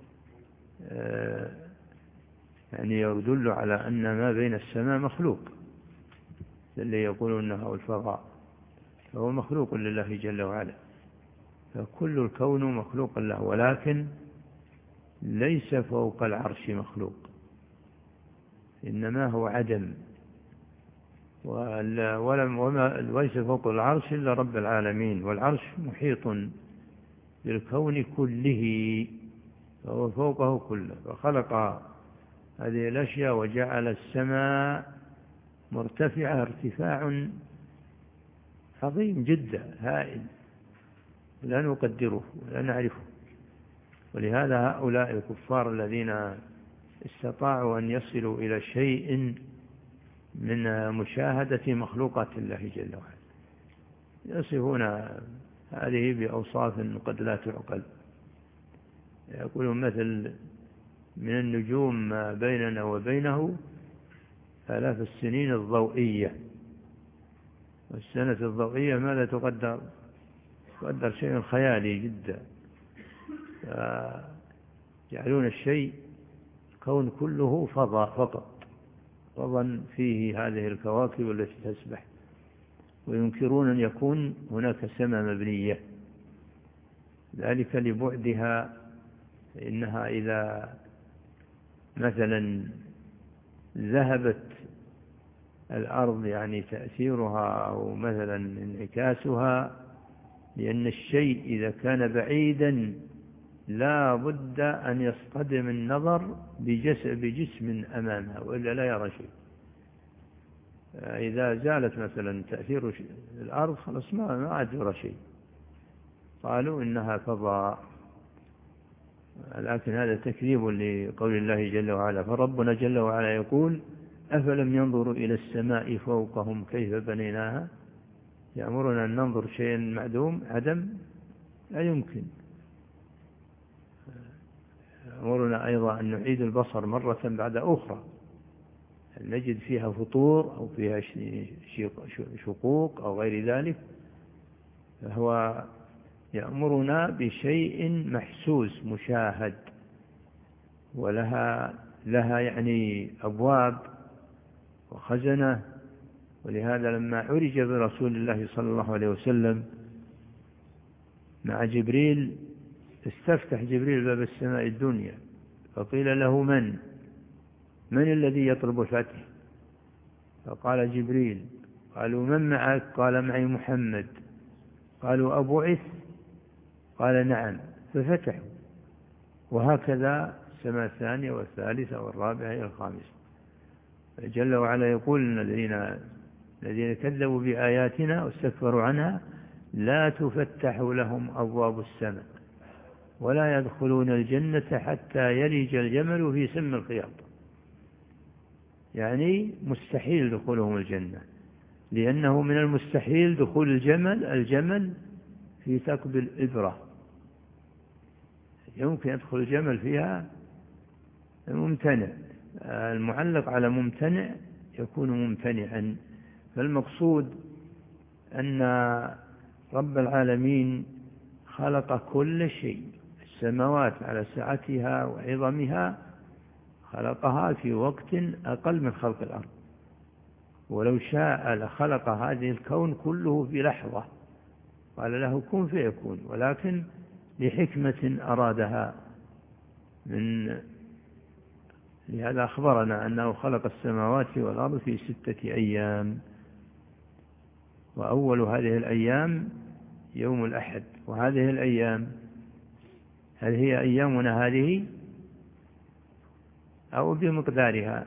يعني يدل على أن ما بين السماء مخلوق، اللي يقولون أنه الفضاء فهو مخلوق لله جل وعلا، فكل الكون مخلوق له، ولكن ليس فوق العرش مخلوق، إنما هو عدم، وليس فوق العرش إلا رب العالمين، والعرش محيط بالكون كله فهو فوقه كله. فخلق هذه الأشياء وجعل السماء مرتفعة ارتفاع عظيم جدا هائل لا نقدره ولا نعرفه. ولهذا هؤلاء الكفار الذين استطاعوا أن يصلوا إلى شيء من مشاهدة مخلوقات الله جل وعلا يصفون هذه بأوصاف قد لا تعقل. يقولون مثل من النجوم ما بيننا وبينه 1000 السنين الضوئية. والسنة الضوئية ماذا تقدر؟ تقدر شيء خيالي جدا. يجعلون الشيء كون كله فضاء فقط، فضا فيه هذه الكواكب التي تسبح، وينكرون أن يكون هناك سماء مبنية، ذلك لبعدها. إنها إذا مثلا ذهبت الأرض يعني تأثيرها أو مثلا انعكاسها، لأن الشيء إذا كان بعيدا لا بد أن يصطدم النظر بجسم أمامها وإلا لا يرى شيء. إذا زالت مثلا تأثير الأرض خلاص ما عاد يرى شيء، قالوا إنها فضاء. لكن هذا تكذيب لقول الله جل وعلا. فربنا جل وعلا يقول: أفلم ينظروا إلى السماء فوقهم كيف بنيناها. يأمرنا أن ننظر شيئا معدوم عدم؟ لا يمكن. يأمرنا أيضا أن نعيد البصر مرة بعد أخرى، نجد فيها فطور أو فيها شقوق أو غير ذلك. فهو يأمرنا بشيء محسوس مشاهد، ولها يعني أبواب وخزنة. ولهذا لما عرج برسول الله صلى الله عليه وسلم مع جبريل، استفتح جبريل باب السماء الدنيا، فقيل له: من الذي يطلب الفتح؟ فقال: جبريل. قالوا: من معك؟ قال: معي محمد. قالوا: أبعث؟ قال: نعم. ففتحوا. وهكذا السماء الثانية والثالثة والرابعة إلى الخامسة. جل وعلا يقول: الذين كذبوا بآياتنا واستكبروا عنها لا تفتح لهم أبواب السماء ولا يدخلون الجنة حتى يلج الجمل في سم الخياط. يعني مستحيل دخولهم الجنة، لأنه من المستحيل دخول الجمل في ثقب الإبرة. يمكن يدخل الجمل فيها ممتنع. المعلق على ممتنع يكون ممتنعا. فالمقصود أن رب العالمين خلق كل شيء. السماوات على سعتها وعظمها خلقها في وقت أقل من خلق الأرض، ولو شاء لخلق هذه الكون كله في لحظة، قال له كن فيكون، ولكن لحكمة أرادها. لهذا أخبرنا أنه خلق السماوات والأرض في 6 أيام، وأول هذه الأيام يوم الأحد. وهذه الأيام هل هي أيامنا هذه أو بمقدارها؟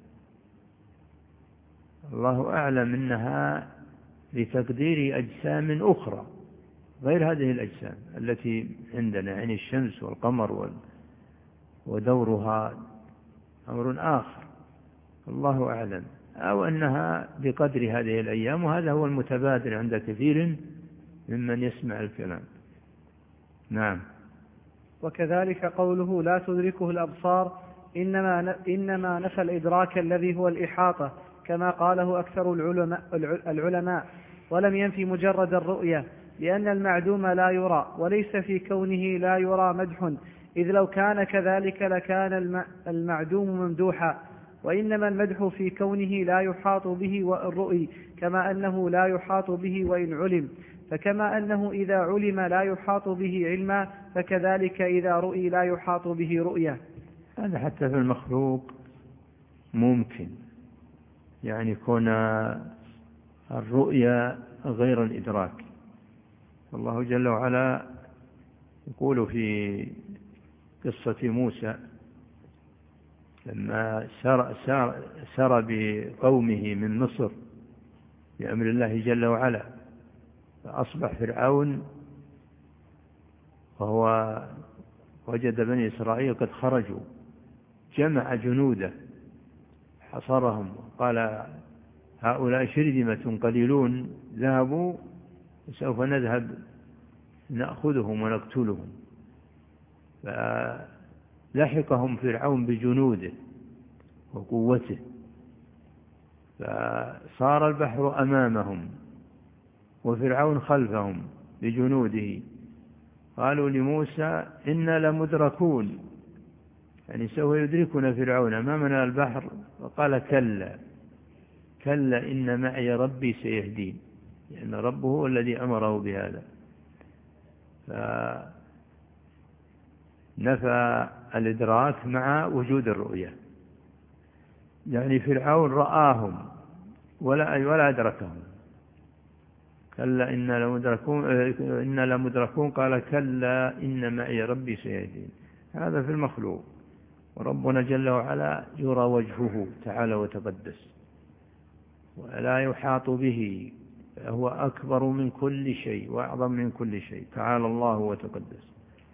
الله أعلم. إنها لتقدير أجسام أخرى غير هذه الأجسام التي عندنا، يعني الشمس والقمر ودورها أمر آخر، الله أعلم. أو أنها بقدر هذه الأيام، وهذا هو المتبادر عند كثير ممن يسمع الكلام. نعم. وكذلك قوله لا تدركه الأبصار إنما نفى الإدراك الذي هو الإحاطة كما قاله أكثر العلماء، ولم ينفي مجرد الرؤية، لأن المعدوم لا يرى، وليس في كونه لا يرى مدح، إذ لو كان كذلك لكان المعدوم ممدوحا. وإنما المدح في كونه لا يحاط به وإن رؤي، كما أنه لا يحاط به وإن علم. فكما أنه إذا علم لا يحاط به علما، فكذلك إذا رؤي لا يحاط به رؤية. هذا حتى في المخلوق ممكن، يعني يكون الرؤيا غير الإدراك. الله جل وعلا يقول في قصة موسى لما سار بقومه من مصر بأمر الله جل وعلا، فأصبح فرعون وهو وجد بني إسرائيل قد خرجوا، جمع جنوده حصرهم، قال هؤلاء شرذمة قليلون ذهبوا وسوف نذهب نأخذهم ونقتلهم. لحقهم فرعون بجنوده وقوته، فصار البحر أمامهم وفرعون خلفهم بجنوده. قالوا لموسى إنا لمدركون، يعني سوف يدركنا فرعون، أمامنا البحر. وقال كلا كلا إن معي ربي سيهدين، لأن ربه هو الذي أمره بهذا. فنفى الإدراك مع وجود الرؤية، يعني فرعون رآهم ولا أدركهم. كلا إنا لمدركون قال كلا إن معي ربي سيهدين. هذا في المخلوق، وربنا جل وعلا يرى وجهه تعالى وتقدس ولا يحاط به، فهو أكبر من كل شيء وأعظم من كل شيء، تعالى الله وتقدس.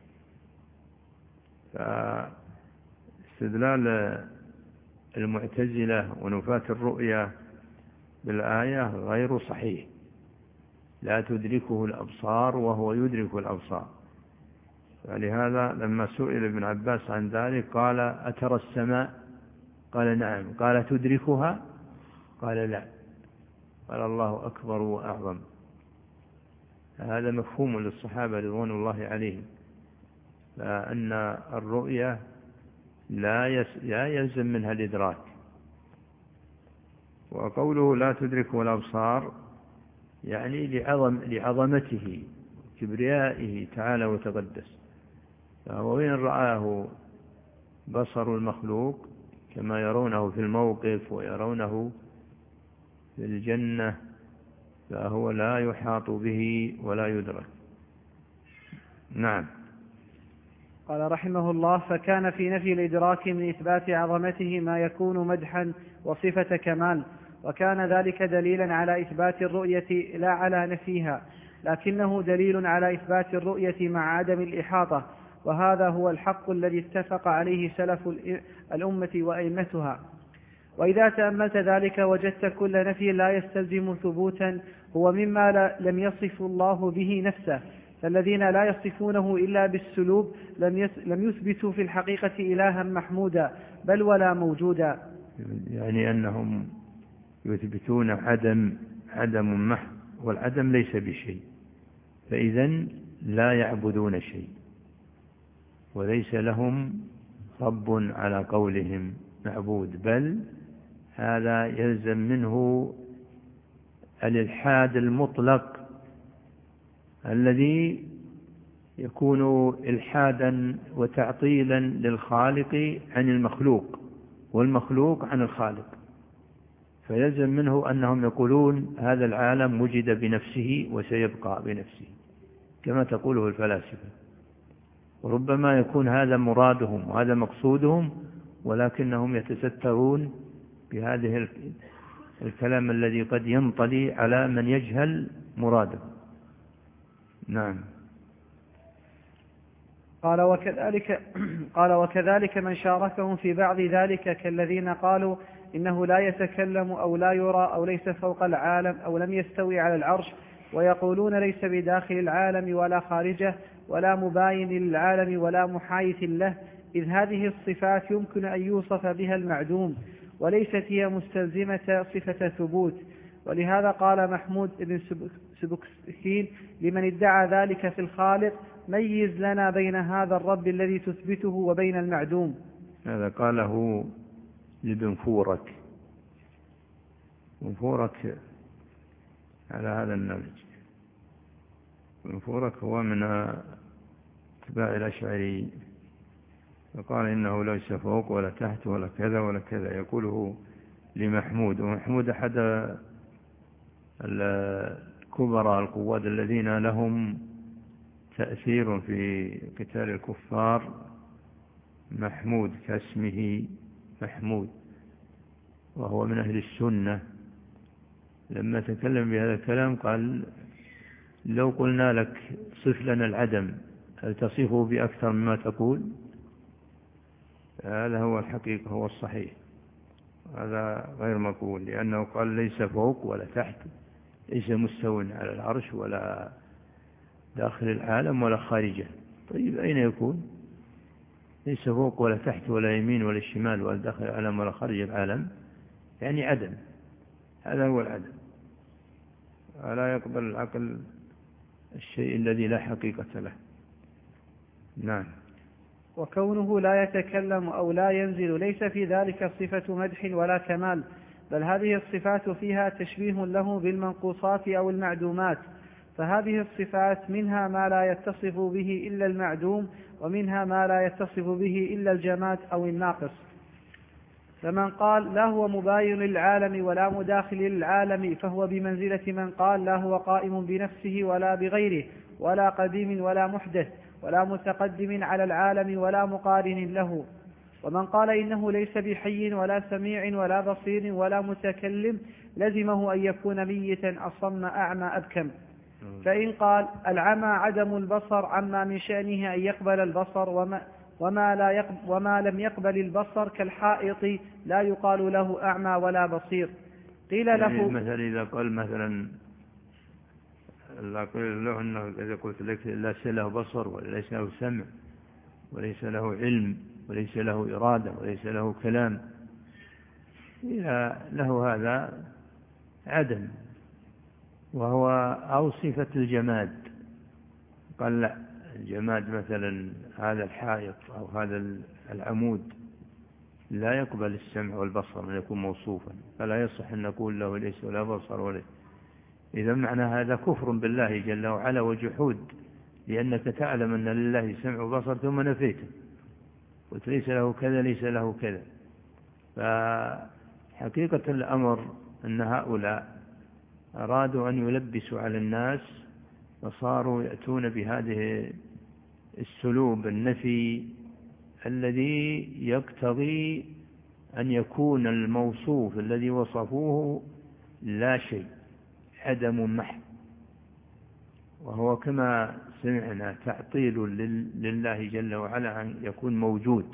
فاستدلال المعتزلة ونفاة الرؤيا بالآية غير صحيح. لا تدركه الأبصار وهو يدرك الأبصار. فلهذا لما سئل ابن عباس عن ذلك قال أترى السماء؟ قال نعم. قال تدركها؟ قال لا. قال الله أكبر وأعظم. هذا مفهوم للصحابة رضوان الله عليهم، فأن الرؤية لا يلزم منها الإدراك. وقوله لا تدركه الأبصار يعني لعظمته كبريائه تعالى وتقدس. فهو وإن رآه بصر المخلوق كما يرونه في الموقف ويرونه في الجنة، فهو لا يحاط به ولا يدرك. نعم. قال رحمه الله: فكان في نفي الإدراك من إثبات عظمته ما يكون مدحا وصفة كمال، وكان ذلك دليلا على إثبات الرؤية لا على نفيها، لكنه دليل على إثبات الرؤية مع عدم الإحاطة، وهذا هو الحق الذي اتفق عليه سلف الأمة وأئمتها. وإذا تأملت ذلك وجدت كل نفي لا يستلزم ثبوتا هو مما لم يصف الله به نفسه، فالذين لا يصفونه إلا بالسلوب لم يثبتوا في الحقيقة إلها محمودا بل ولا موجودا، يعني أنهم يثبتون عدم محض، والعدم ليس بشيء، فإذن لا يعبدون شيء وليس لهم رب على قولهم معبود، بل هذا يلزم منه الإلحاد المطلق الذي يكون إلحادا وتعطيلا للخالق عن المخلوق والمخلوق عن الخالق. فيلزم منه أنهم يقولون هذا العالم وجد بنفسه وسيبقى بنفسه كما تقوله الفلاسفة، وربما يكون هذا مرادهم وهذا مقصودهم، ولكنهم يتسترون بهذه الكلام الذي قد ينطلي على من يجهل مراده. نعم. قال وكذلك من شاركهم في بعض ذلك كالذين قالوا إنه لا يتكلم أو لا يرى أو ليس فوق العالم أو لم يستوي على العرش، ويقولون ليس بداخل العالم ولا خارجه ولا مباين للعالم ولا محايث له، إذ هذه الصفات يمكن أن يوصف بها المعدوم وليست هي مستلزمة صفة ثبوت. ولهذا قال محمود بن سبكسكين لمن ادعى ذلك في الخالق: ميز لنا بين هذا الرب الذي تثبته وبين المعدوم. هذا قاله لابن فورك، وفورك على هذا النهج. ابن فورك هو من اتباع الأشعري، فقال إنه ليس فوق ولا تحت ولا كذا ولا كذا، يقوله لمحمود. ومحمود أحد الكبراء القواد الذين لهم تأثير في قتال الكفار، محمود كاسمه محمود، وهو من أهل السنة. لما تكلم بهذا الكلام قال: لو قلنا لك صف لنا العدم هل تصفه بأكثر مما تقول؟ هذا هو الحقيقة، هو الصحيح، هذا غير مقبول، لأنه قال ليس فوق ولا تحت، ليس مستوٍ على العرش ولا داخل العالم ولا خارجه. طيب أين يكون؟ ليس فوق ولا تحت ولا يمين ولا شمال ولا داخل العالم ولا خارج العالم، يعني عدم. هذا هو العدم. ولا يقبل العقل الشيء الذي لا حقيقة له. نعم. وكونه لا يتكلم أو لا ينزل ليس في ذلك صفة مدح ولا كمال، بل هذه الصفات فيها تشبيه له بالمنقوصات أو المعدومات. فهذه الصفات منها ما لا يتصف به إلا المعدوم، ومنها ما لا يتصف به إلا الجماد أو الناقص. فمن قال لا هو مباين للعالم ولا مداخل للعالم فهو بمنزلة من قال لا هو قائم بنفسه ولا بغيره، ولا قديم ولا محدث، ولا متقدم على العالم ولا مقارن له. ومن قال إنه ليس بحي ولا سميع ولا بصير ولا متكلم لزمه أن يكون ميتا أصم أعمى أبكم. فإن قال العمى عدم البصر عما من شأنه أن يقبل البصر، وما لم يقبل البصر كالحائط لا يقال له أعمى ولا بصير. قيل له مثلا إذا قال مثلا لا قيل له أنه إذا قلت لك ليس له بصر وليس له سمع وليس له علم وليس له إرادة وليس له كلام، له هذا عدم، وهو أو صفة الجماد. قال لا، الجماد مثلا هذا الحائط أو هذا العمود لا يقبل السمع والبصر أن يكون موصوفا، فلا يصح أن نقول له ليس ولا بصر ولا. إذا معنى هذا كفر بالله جل وعلا وجحود، لأنك تعلم أن لله سمع وبصر ثم نفيته، قلت ليس له كذا ليس له كذا. فحقيقة الأمر أن هؤلاء أرادوا أن يلبسوا على الناس، فصاروا يأتون بهذه السلوب النفي الذي يقتضي أن يكون الموصوف الذي وصفوه لا شيء، عدم محض. وهو كما سمعنا تعطيل لله جل وعلا أن يكون موجود،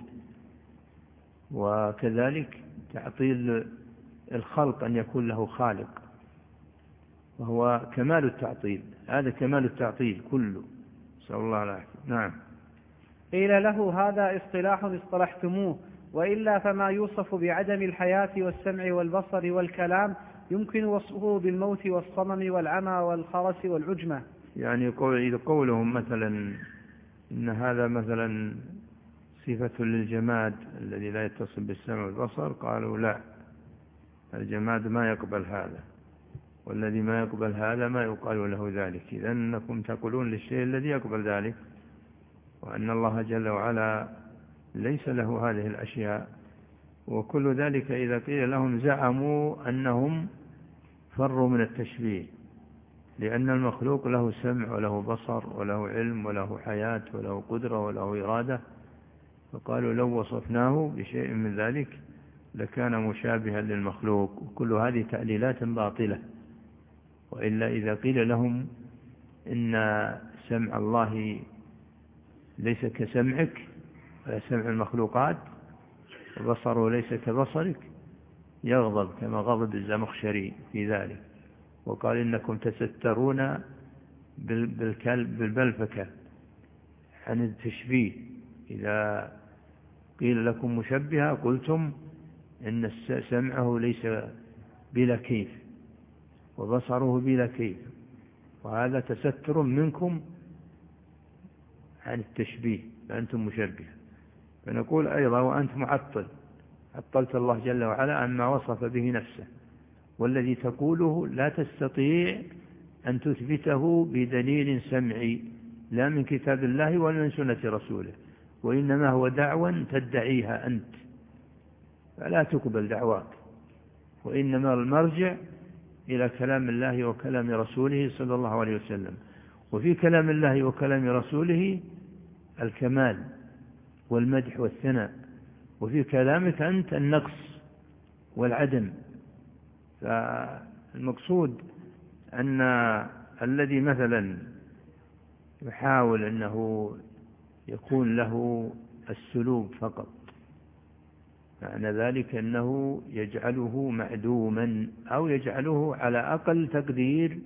وكذلك تعطيل الخلق أن يكون له خالق، وهو كمال التعطيل. هذا كمال التعطيل كله، نسأل الله العافية. نعم. قيل له هذا اصطلاح اصطلحتموه، وإلا فما يوصف بعدم الحياة والسمع والبصر والكلام يمكن وصفه بالموت والصمم والعمى والخرس والعجمة. يعني إذا قولهم مثلا إن هذا مثلا صفة للجماد الذي لا يتصل بالسمع والبصر، قالوا لا، الجماد ما يقبل هذا، والذي ما يقبل هذا ما يقال له ذلك. إذن أنكم تقولون للشيء الذي يقبل ذلك، وأن الله جل وعلا ليس له هذه الأشياء. وكل ذلك إذا قيل لهم زعموا أنهم فروا من التشبيه، لأن المخلوق له سمع وله بصر وله علم وله حياة وله قدرة وله إرادة، فقالوا لو وصفناه بشيء من ذلك لكان مشابها للمخلوق. وكل هذه تأليلات باطلة. وإلا إذا قيل لهم إن سمع الله ليس كسمعك ولا سمع المخلوقات، وبصره ليس كبصرك، يغضب كما غضب الزمخشري في ذلك، وقال إنكم تسترون بالبلفكة عن التشبيه. إذا قيل لكم مشبهة قلتم إن سمعه ليس بلا كيف وبصره بلا كيف، وهذا تستر منكم عن التشبيه، فأنتم مشبهة. فنقول أيضا وأنت معطل، عطلت الله جل وعلا عما وصف به نفسه، والذي تقوله لا تستطيع أن تثبته بدليل سمعي لا من كتاب الله ولا من سنة رسوله، وإنما هو دعوى تدعيها أنت، فلا تقبل دعواك، وإنما المرجع إلى كلام الله وكلام رسوله صلى الله عليه وسلم. وفي كلام الله وكلام رسوله الكمال والمدح والثناء، وفي كلامك أنت النقص والعدم. فالمقصود أن الذي مثلا يحاول أنه يكون له السلوب فقط، معنى ذلك أنه يجعله معدوما، أو يجعله على أقل تقدير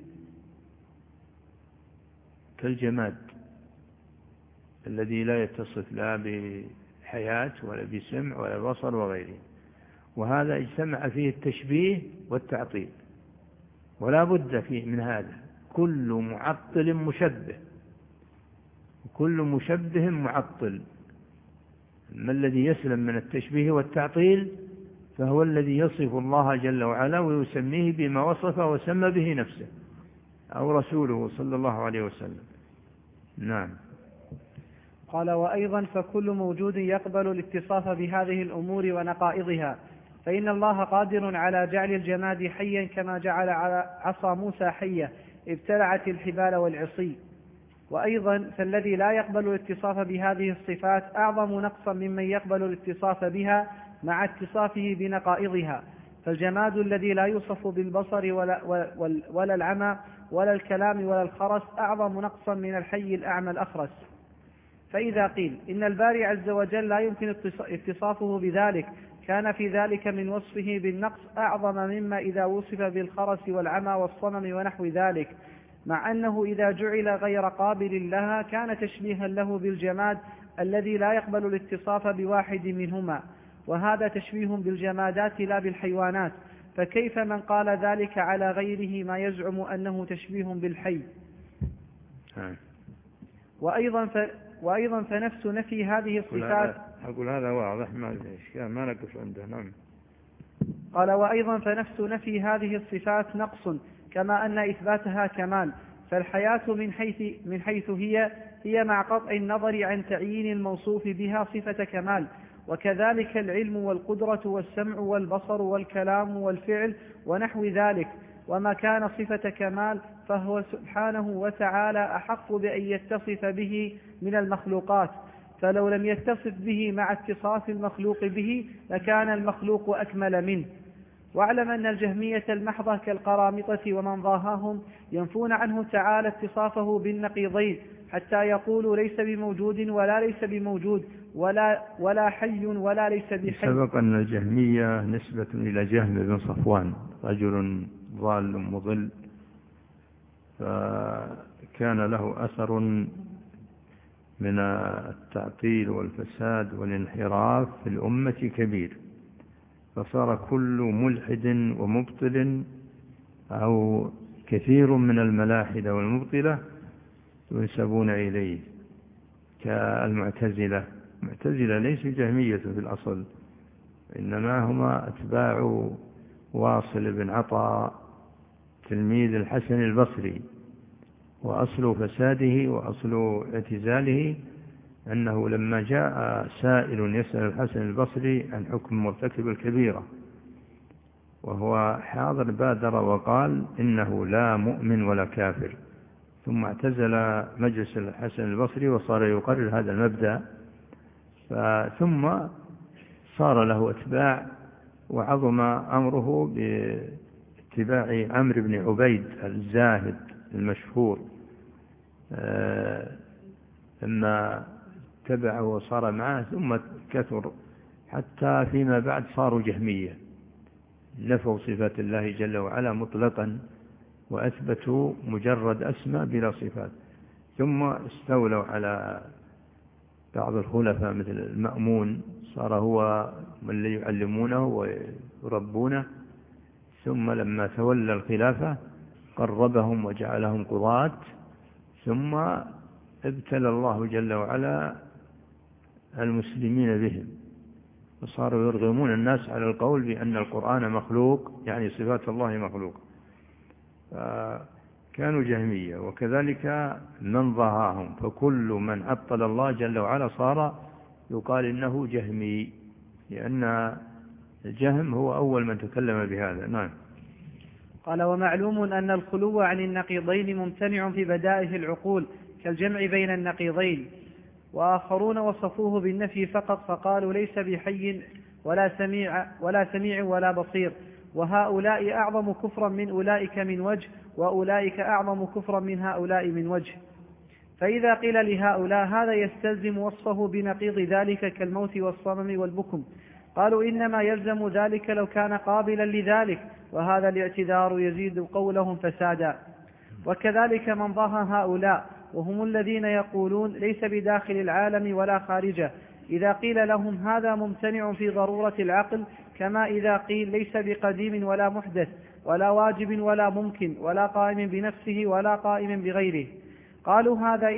كالجماد الذي لا يتصف لا بحياة ولا بسمع ولا بصر وغيره. وهذا اجتمع فيه التشبيه والتعطيل، ولا بد فيه من هذا. كل معطل مشبه وكل مشبه معطل. ما الذي يسلم من التشبيه والتعطيل فهو الذي يصف الله جل وعلا ويسميه بما وصف وسمى به نفسه أو رسوله صلى الله عليه وسلم. نعم. قال: وأيضا فكل موجود يقبل الاتصاف بهذه الأمور ونقائضها، فإن الله قادر على جعل الجماد حيا كما جعل على عصا موسى حية ابتلعت الحبال والعصي. وأيضا فالذي لا يقبل الاتصاف بهذه الصفات أعظم نقصا ممن يقبل الاتصاف بها مع اتصافه بنقائضها. فالجماد الذي لا يوصف بالبصر ولا العمى ولا الكلام ولا الخرس أعظم نقصا من الحي الأعمى الأخرس. فإذا قيل إن الباري عز وجل لا يمكن اتصافه بذلك، كان في ذلك من وصفه بالنقص أعظم مما إذا وصف بالخرس والعمى والصمم ونحو ذلك، مع أنه إذا جعل غير قابل لها كان تشبيها له بالجماد الذي لا يقبل الاتصاف بواحد منهما، وهذا تشبيه بالجمادات لا بالحيوانات. فكيف من قال ذلك على غيره ما يزعم أنه تشبيه بالحي؟ وأيضا فنفس نفي هذه الصفات. أقول هذا واضح، ما نقف عنده. نعم. قال: وأيضا فنفس نفي هذه الصفات نقص كما أن إثباتها كمال. فالحياة من حيث هي مع قطع النظر عن تعيين الموصوف بها صفة كمال، وكذلك العلم والقدرة والسمع والبصر والكلام والفعل ونحو ذلك. وما كان صفة كمال فهو سبحانه وتعالى أحق بأن يتصف به من المخلوقات، فلو لم يتصف به مع اتصاف المخلوق به لكان المخلوق أكمل منه. واعلم أن الجهمية المحضة كالقرامطة ومن ضاهاهم ينفون عنه تعالى اتصافه بالنقيضين، حتى يقولوا ليس بموجود ولا ليس بموجود، ولا حي ولا ليس بحي. سبق أن الجهمية نسبة إلى جهم بن صفوان، رجل ضال مضل، فكان له أثر من التعطيل والفساد والانحراف في الأمة كبير، فصار كل ملحد ومبطل أو كثير من الملاحدة والمبطلة ينسبون إليه، كالمعتزلة. المعتزلة ليس جهمية في الأصل، إنما هما أتباع واصل بن عطاء تلميذ الحسن البصري، وأصل فساده وأصل اعتزاله أنه لما جاء سائل يسأل الحسن البصري عن حكم مرتكب الكبيرة وهو حاضر بادر وقال إنه لا مؤمن ولا كافر، ثم اعتزل مجلس الحسن البصري وصار يقرر هذا المبدأ، ثم صار له أتباع وعظم أمره باتباع عمرو بن عبيد الزاهد المشهور، لما تبعه وصار معه ثم كثر حتى فيما بعد صاروا جهمية، نفوا صفات الله جل وعلا مطلقا وأثبتوا مجرد أسماء بلا صفات، ثم استولوا على بعض الخلفاء مثل المأمون، صار هو من اللي يعلمونه ويربونه، ثم لما تولى الخلافة قربهم وجعلهم قضاة، ثم ابتلى الله جل وعلا المسلمين بهم، وصاروا يرغمون الناس على القول بأن القرآن مخلوق، يعني صفات الله مخلوق، كانوا جهمية. وكذلك من ضاهاهم، فكل من عطل الله جل وعلا صار يقال إنه جهمي، لأن الجهم هو أول من تكلم بهذا. نعم. قال: ومعلوم أن الخلو عن النقيضين ممتنع في بدائه العقول كالجمع بين النقيضين. وآخرون وصفوه بالنفي فقط، فقالوا ليس بحي ولا سميع ولا بصير، وهؤلاء أعظم كفرا من أولئك من وجه، وأولئك أعظم كفرا من هؤلاء من وجه. فإذا قيل لهؤلاء هذا يستلزم وصفه بنقيض ذلك كالموت والصمم والبكم، قالوا إنما يلزم ذلك لو كان قابلا لذلك، وهذا الاعتذار يزيد قولهم فسادا. وكذلك من ضاهى هؤلاء، وهم الذين يقولون ليس بداخل العالم ولا خارجه، إذا قيل لهم هذا ممتنع في ضرورة العقل، كما إذا قيل ليس بقديم ولا محدث ولا واجب ولا ممكن ولا قائم بنفسه ولا قائم بغيره. قالوا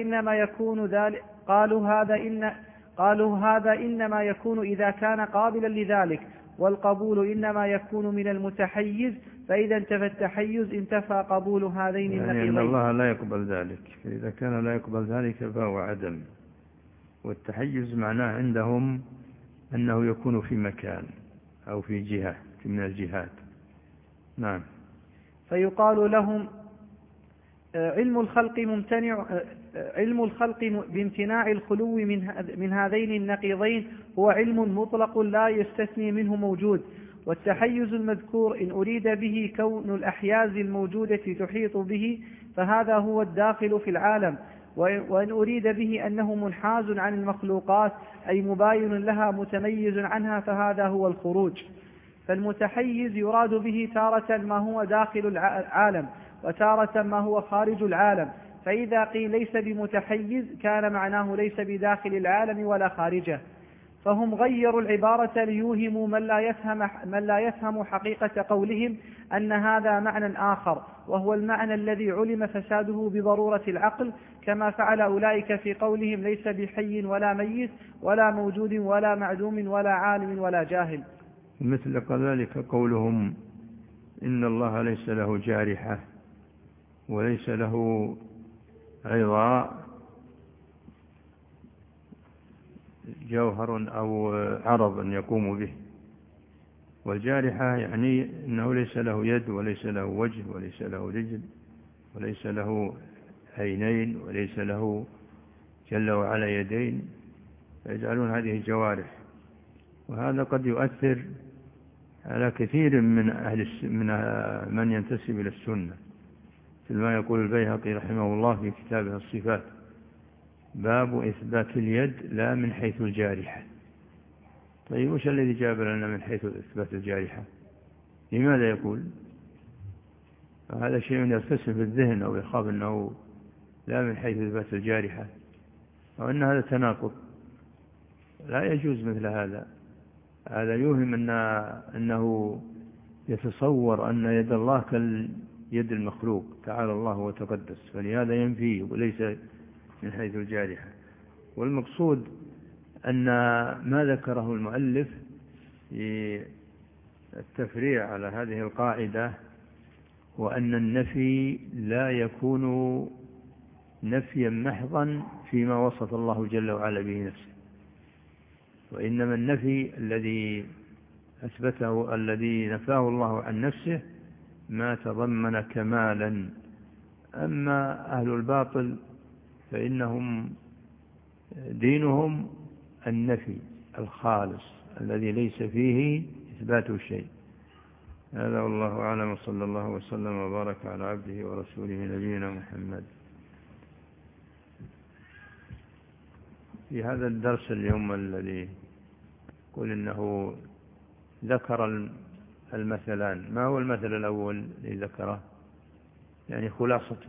هذا إنما يكون إذا كان قابلا لذلك، والقبول إنما يكون من المتحيز، فإذا انتفى التحيز انتفى قبول هذين النقيضين. يعني أن الله لا يقبل ذلك، فإذا كان لا يقبل ذلك فهو عدم. والتحيز معناه عندهم أنه يكون في مكان أو في جهة من الجهات. نعم. فيقال لهم علم الخلق بامتناع الخلو من هذين النقيضين هو علم مطلق لا يستثني منه موجود. والتحيز المذكور إن أريد به كون الأحياز الموجودة تحيط به فهذا هو الداخل في العالم، وإن أريد به أنه منحاز عن المخلوقات أي مباين لها متميز عنها فهذا هو الخروج. فالمتحيز يراد به تارة ما هو داخل العالم وتارة ما هو خارج العالم، فإذا قيل ليس بمتحيز كان معناه ليس بداخل العالم ولا خارجه. فهم غيروا العبارة ليوهموا من لا يفهم حقيقة قولهم أن هذا معنى آخر، وهو المعنى الذي علم فساده بضرورة العقل، كما فعل أولئك في قولهم ليس بحي ولا ميت ولا موجود ولا معدوم ولا عالم ولا جاهل. مثل كذلك قولهم إن الله ليس له جارحة وليس له عظاء جوهر أو عرض يقوم به. والجارحة يعني أنه ليس له يد وليس له وجه وليس له رجل وليس له عينين وليس له جل وعلا يدين، فيجعلون هذه الجوارح. وهذا قد يؤثر على كثير من ينتسب إلى السنة، مثل ما يقول البيهقي رحمه الله في كتابه الصفات: باب إثبات اليد لا من حيث الجارحة. طيب وش الذي جاب لنا من حيث إثبات الجارحة؟ لماذا يقول هذا شيء يرتسم في الذهن أو يخاف أنه لا من حيث إثبات الجارحة، أو أن هذا تناقض؟ لا يجوز مثل هذا. هذا يوهم أنه يتصور أن يد الله كاليد المخلوق، تعالى الله وتقدس، فلهذا ينفيه وليس من حيث الجارحة. والمقصود أن ما ذكره المؤلف في التفريع على هذه القاعدة، وأن النفي لا يكون نفيا محضا فيما وصف الله جل وعلا به نفسه، وإنما النفي الذي نفاه الله عن نفسه ما تضمن كمالا. أما أهل الباطل فإنهم دينهم النفي الخالص الذي ليس فيه إثبات الشيء. هذا والله أعلم، وصلى الله وسلم وبارك على عبده ورسوله نبينا محمد. في هذا الدرس اليوم الذي قل إنه ذكر المثلان، ما هو المثل الأول الذي ذكره؟ يعني خلاصته،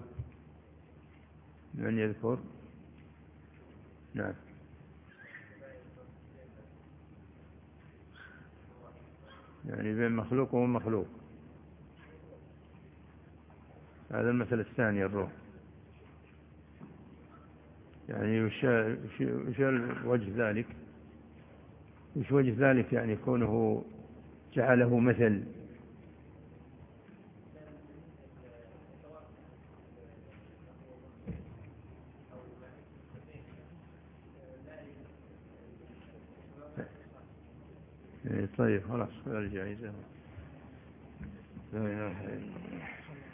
من يذكر؟ نعم. يعني بين مخلوق ومخلوق، هذا المثل الثاني الروح. يعني وش وجه ذلك؟ وش وجه ذلك؟ يعني كونه جعله مثل. طيب خلاص، خذ الجائزة. لا إله إلا الله،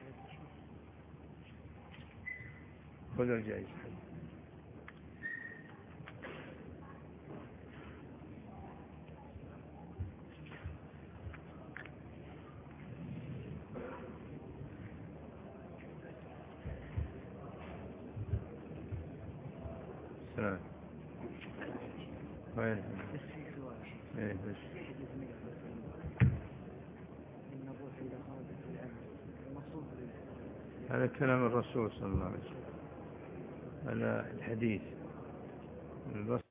خذ الجائزة. السلام. وين؟ ايه بس. هذا كلام الرسول صلى الله عليه وسلم، هذا الحديث.